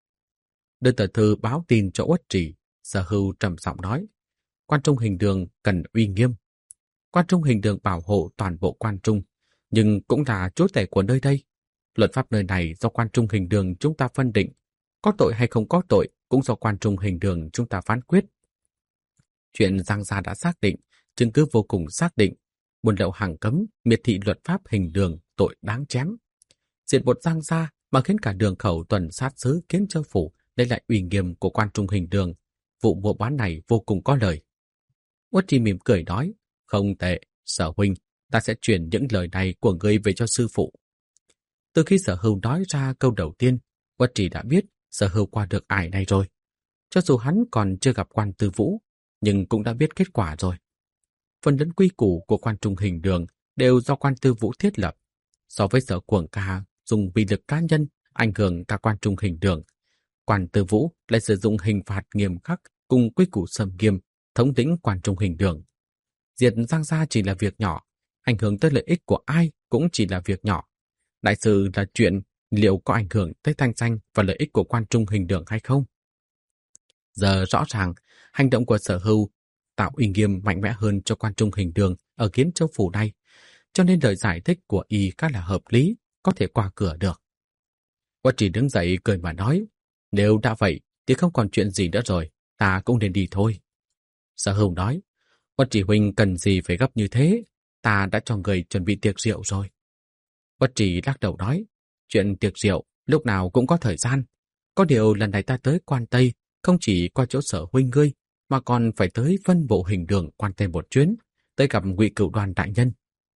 Đưa tờ thư báo tin cho Uất Trì, Sở Hưu trầm giọng nói. Quan Trung Hình Đường cần uy nghiêm. Quan Trung Hình Đường bảo hộ toàn bộ quan trung, nhưng cũng là chúa tể của nơi đây. Luật pháp nơi này do Quan Trung Hình Đường chúng ta phân định. Có tội hay không có tội cũng do Quan Trung Hình Đường chúng ta phán quyết. Chuyện Giang Gia đã xác định, chứng cứ vô cùng xác định. Buôn lậu hàng cấm, miệt thị luật pháp Hình Đường, tội đáng chém. Diệt một Giang Gia mà khiến cả đường khẩu tuần sát sứ Kiến Châu Phủ lấy lại uy nghiêm của Quan Trung Hình Đường. Vụ mua bán này vô cùng có lời. Uất Trì mỉm cười nói, không tệ, Sở huynh, ta sẽ chuyển những lời này của ngươi về cho sư phụ. Từ khi Sở Hưu nói ra câu đầu tiên, Uất Trì đã biết Sở Hưu qua được ải này rồi. Cho dù hắn còn chưa gặp quan Tư Vũ, nhưng cũng đã biết kết quả rồi. Phần lớn quy củ của Quan Trung Hình Đường đều do quan Tư Vũ thiết lập. So với Sở Cuồng Ca dùng vi lực cá nhân ảnh hưởng cả Quan Trung Hình Đường, quan Tư Vũ lại sử dụng hình phạt nghiêm khắc cùng quy củ sầm nghiêm thống lĩnh Quan Trung Hình Đường. Diệt Giang Gia chỉ là việc nhỏ, ảnh hưởng tới lợi ích của ai cũng chỉ là việc nhỏ. Đại sự là chuyện liệu có ảnh hưởng tới thanh danh và lợi ích của Quan Trung Hình Đường hay không. Giờ rõ ràng, hành động của Sở Hưu tạo uy nghiêm mạnh mẽ hơn cho Quan Trung Hình Đường ở Kiến Châu Phủ này, cho nên lời giải thích của y khá là hợp lý, có thể qua cửa được. Uất Trì đứng dậy cười mà nói, nếu đã vậy thì không còn chuyện gì nữa rồi, ta cũng nên đi thôi. Sở Hưu nói, Uất Trì huynh cần gì phải gấp như thế, ta đã cho người chuẩn bị tiệc rượu rồi. Uất Trì lắc đầu nói, chuyện tiệc rượu lúc nào cũng có thời gian. Có điều lần này ta tới Quan Tây không chỉ qua chỗ Sở huynh ngươi, mà còn phải tới phân bộ Hình Đường Quan Tây một chuyến, tới gặp Ngụy Cửu Đoan đại nhân.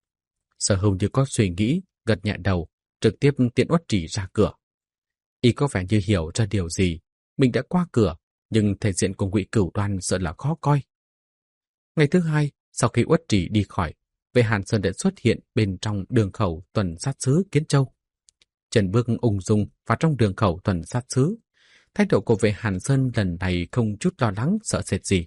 Sở Hưu như có suy nghĩ, gật nhẹ đầu, trực tiếp tiễn Uất Trì ra cửa. Y có vẻ như hiểu ra điều gì, mình đã qua cửa, nhưng thể diện của Ngụy Cửu Đoan sợ là khó coi. Ngày thứ hai, sau khi Uất Trì đi khỏi, Vệ Hàn Sơn đã xuất hiện bên trong đường khẩu tuần sát sứ Kiến Châu. Trần bước ung dung vào trong đường khẩu tuần sát sứ. Thái độ của Vệ Hàn Sơn lần này không chút lo lắng sợ sệt gì.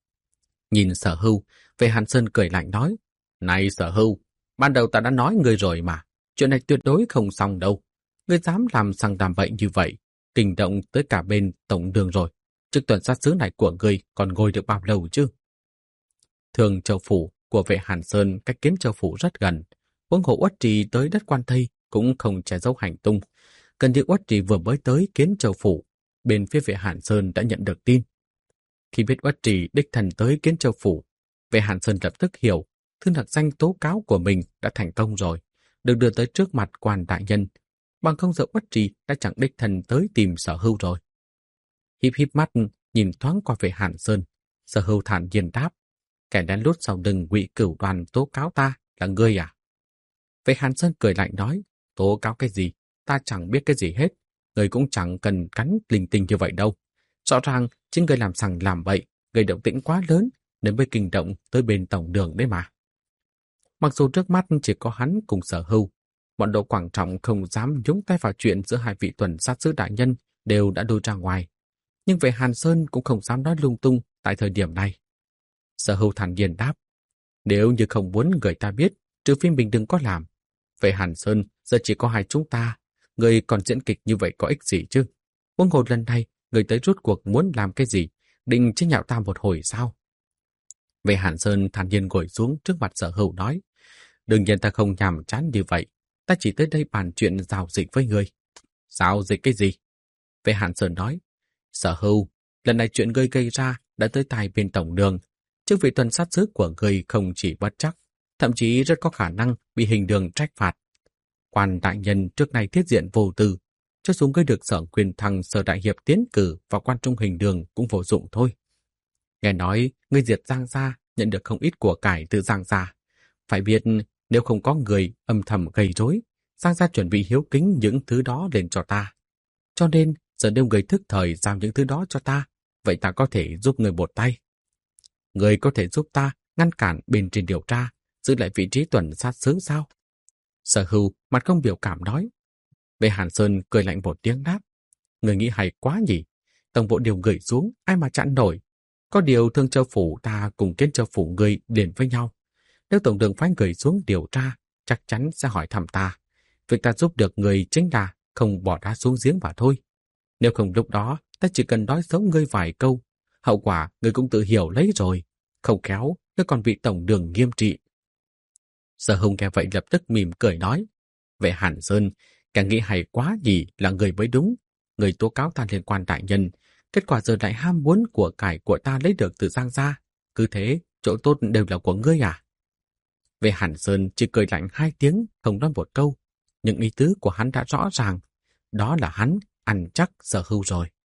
Nhìn Sở Hưu, Vệ Hàn Sơn cười lạnh nói, này Sở Hưu, ban đầu ta đã nói ngươi rồi mà, chuyện này tuyệt đối không xong đâu. Ngươi dám làm sằng làm bậy như vậy, kinh động tới cả bên tổng đường rồi. Chức tuần sát sứ này của ngươi còn ngồi được bao lâu chứ? Thường Châu Phủ của Vệ Hàn Sơn cách Kiến Châu Phủ rất gần. Huống hộ Uất Trì tới đất Quan Tây cũng không che giấu hành tung. Gần như Uất Trì vừa mới tới Kiến Châu Phủ, bên phía Vệ Hàn Sơn đã nhận được tin. Khi biết Uất Trì đích thần tới Kiến Châu Phủ, Vệ Hàn Sơn lập tức hiểu thư nặc danh tố cáo của mình đã thành công rồi, được đưa tới trước mặt quan đại nhân. Bằng không giờ Uất Trì đã chẳng đích thần tới tìm Sở Hưu rồi. Híp híp mắt nhìn thoáng qua Vệ Hàn Sơn, Sở Hưu thản nhiên đáp, kẻ lén lút sau lưng Ngụy Cửu Đoan tố cáo ta là ngươi à? Vệ Hàn Sơn cười lạnh nói, tố cáo cái gì? Ta chẳng biết cái gì hết. Ngươi cũng chẳng cần cắn linh tinh như vậy đâu. Rõ ràng chính ngươi làm sằng làm bậy, gây động tĩnh quá lớn nên mới kinh động tới bên tổng đường đấy mà. Mặc dù trước mắt chỉ có hắn cùng Sở Hưu, bọn Đỗ Quảng Trọng không dám nhúng tay vào chuyện giữa hai vị tuần sát sứ đại nhân đều đã đôi ra ngoài. Nhưng về Hàn Sơn cũng không dám nói lung tung tại thời điểm này. Sở Hưu thản nhiên đáp, nếu như không muốn người ta biết, trừ phi mình đừng có làm. Về Hàn Sơn, giờ chỉ có hai chúng ta, người còn diễn kịch như vậy có ích gì chứ? Huống hồ lần này, người tới rốt cuộc muốn làm cái gì? Định chế nhạo ta một hồi sao? Về Hàn Sơn thản nhiên ngồi xuống trước mặt Sở Hưu nói, đương nhiên ta không nhàm chán như vậy, ta chỉ tới đây bàn chuyện giao dịch với người. Giao dịch cái gì? Về Hàn Sơn nói, Sở Hưu, lần này chuyện ngươi gây ra đã tới tai bên tổng đường. Chức vị tuần sát sứ của ngươi không chỉ bất trắc, thậm chí rất có khả năng bị hình đường trách phạt. Quan đại nhân trước nay thiết diện vô tư, cho dù ngươi được Sở Quyền Thăng Sở Đại Hiệp tiến cử vào quan trung hình đường cũng vô dụng thôi. Nghe nói ngươi diệt Giang Gia nhận được không ít của cải từ Giang Gia. Phải biết nếu không có người âm thầm gây rối, Giang Gia chuẩn bị hiếu kính những thứ đó lên cho ta. Cho nên giờ nếu người thức thời giao những thứ đó cho ta, vậy ta có thể giúp người một tay. Người có thể giúp ta ngăn cản bên trên điều tra, giữ lại vị trí tuần sát sứ sao? Sở Hưu mặt không biểu cảm nói. Về Hàn Sơn cười lạnh một tiếng đáp. Người nghĩ hay quá nhỉ? Tổng bộ điều gửi xuống, ai mà chặn nổi. Có điều Thương Châu Phủ ta cùng Kiến Châu Phủ người liền với nhau. Nếu tổng đường phái người xuống điều tra, chắc chắn sẽ hỏi thăm ta. Việc ta giúp được người chính là không bỏ đá xuống giếng mà thôi. Nếu không lúc đó, ta chỉ cần nói xấu ngươi vài câu. Hậu quả ngươi cũng tự hiểu lấy rồi. Không khéo, ngươi còn bị tổng đường nghiêm trị. Sở Hùng nghe vậy lập tức mỉm cười nói. Về Hàn Sơn, càng nghĩ hay quá gì là người mới đúng. Người tố cáo ta liên quan đại nhân. Kết quả giờ lại ham muốn của cải của ta lấy được từ Giang Gia. Cứ thế, chỗ tốt đều là của ngươi à? Về Hàn Sơn chỉ cười lạnh hai tiếng, không nói một câu. Nhưng ý tứ của hắn đã rõ ràng. Đó là hắn ăn chắc Sở Hưu rồi.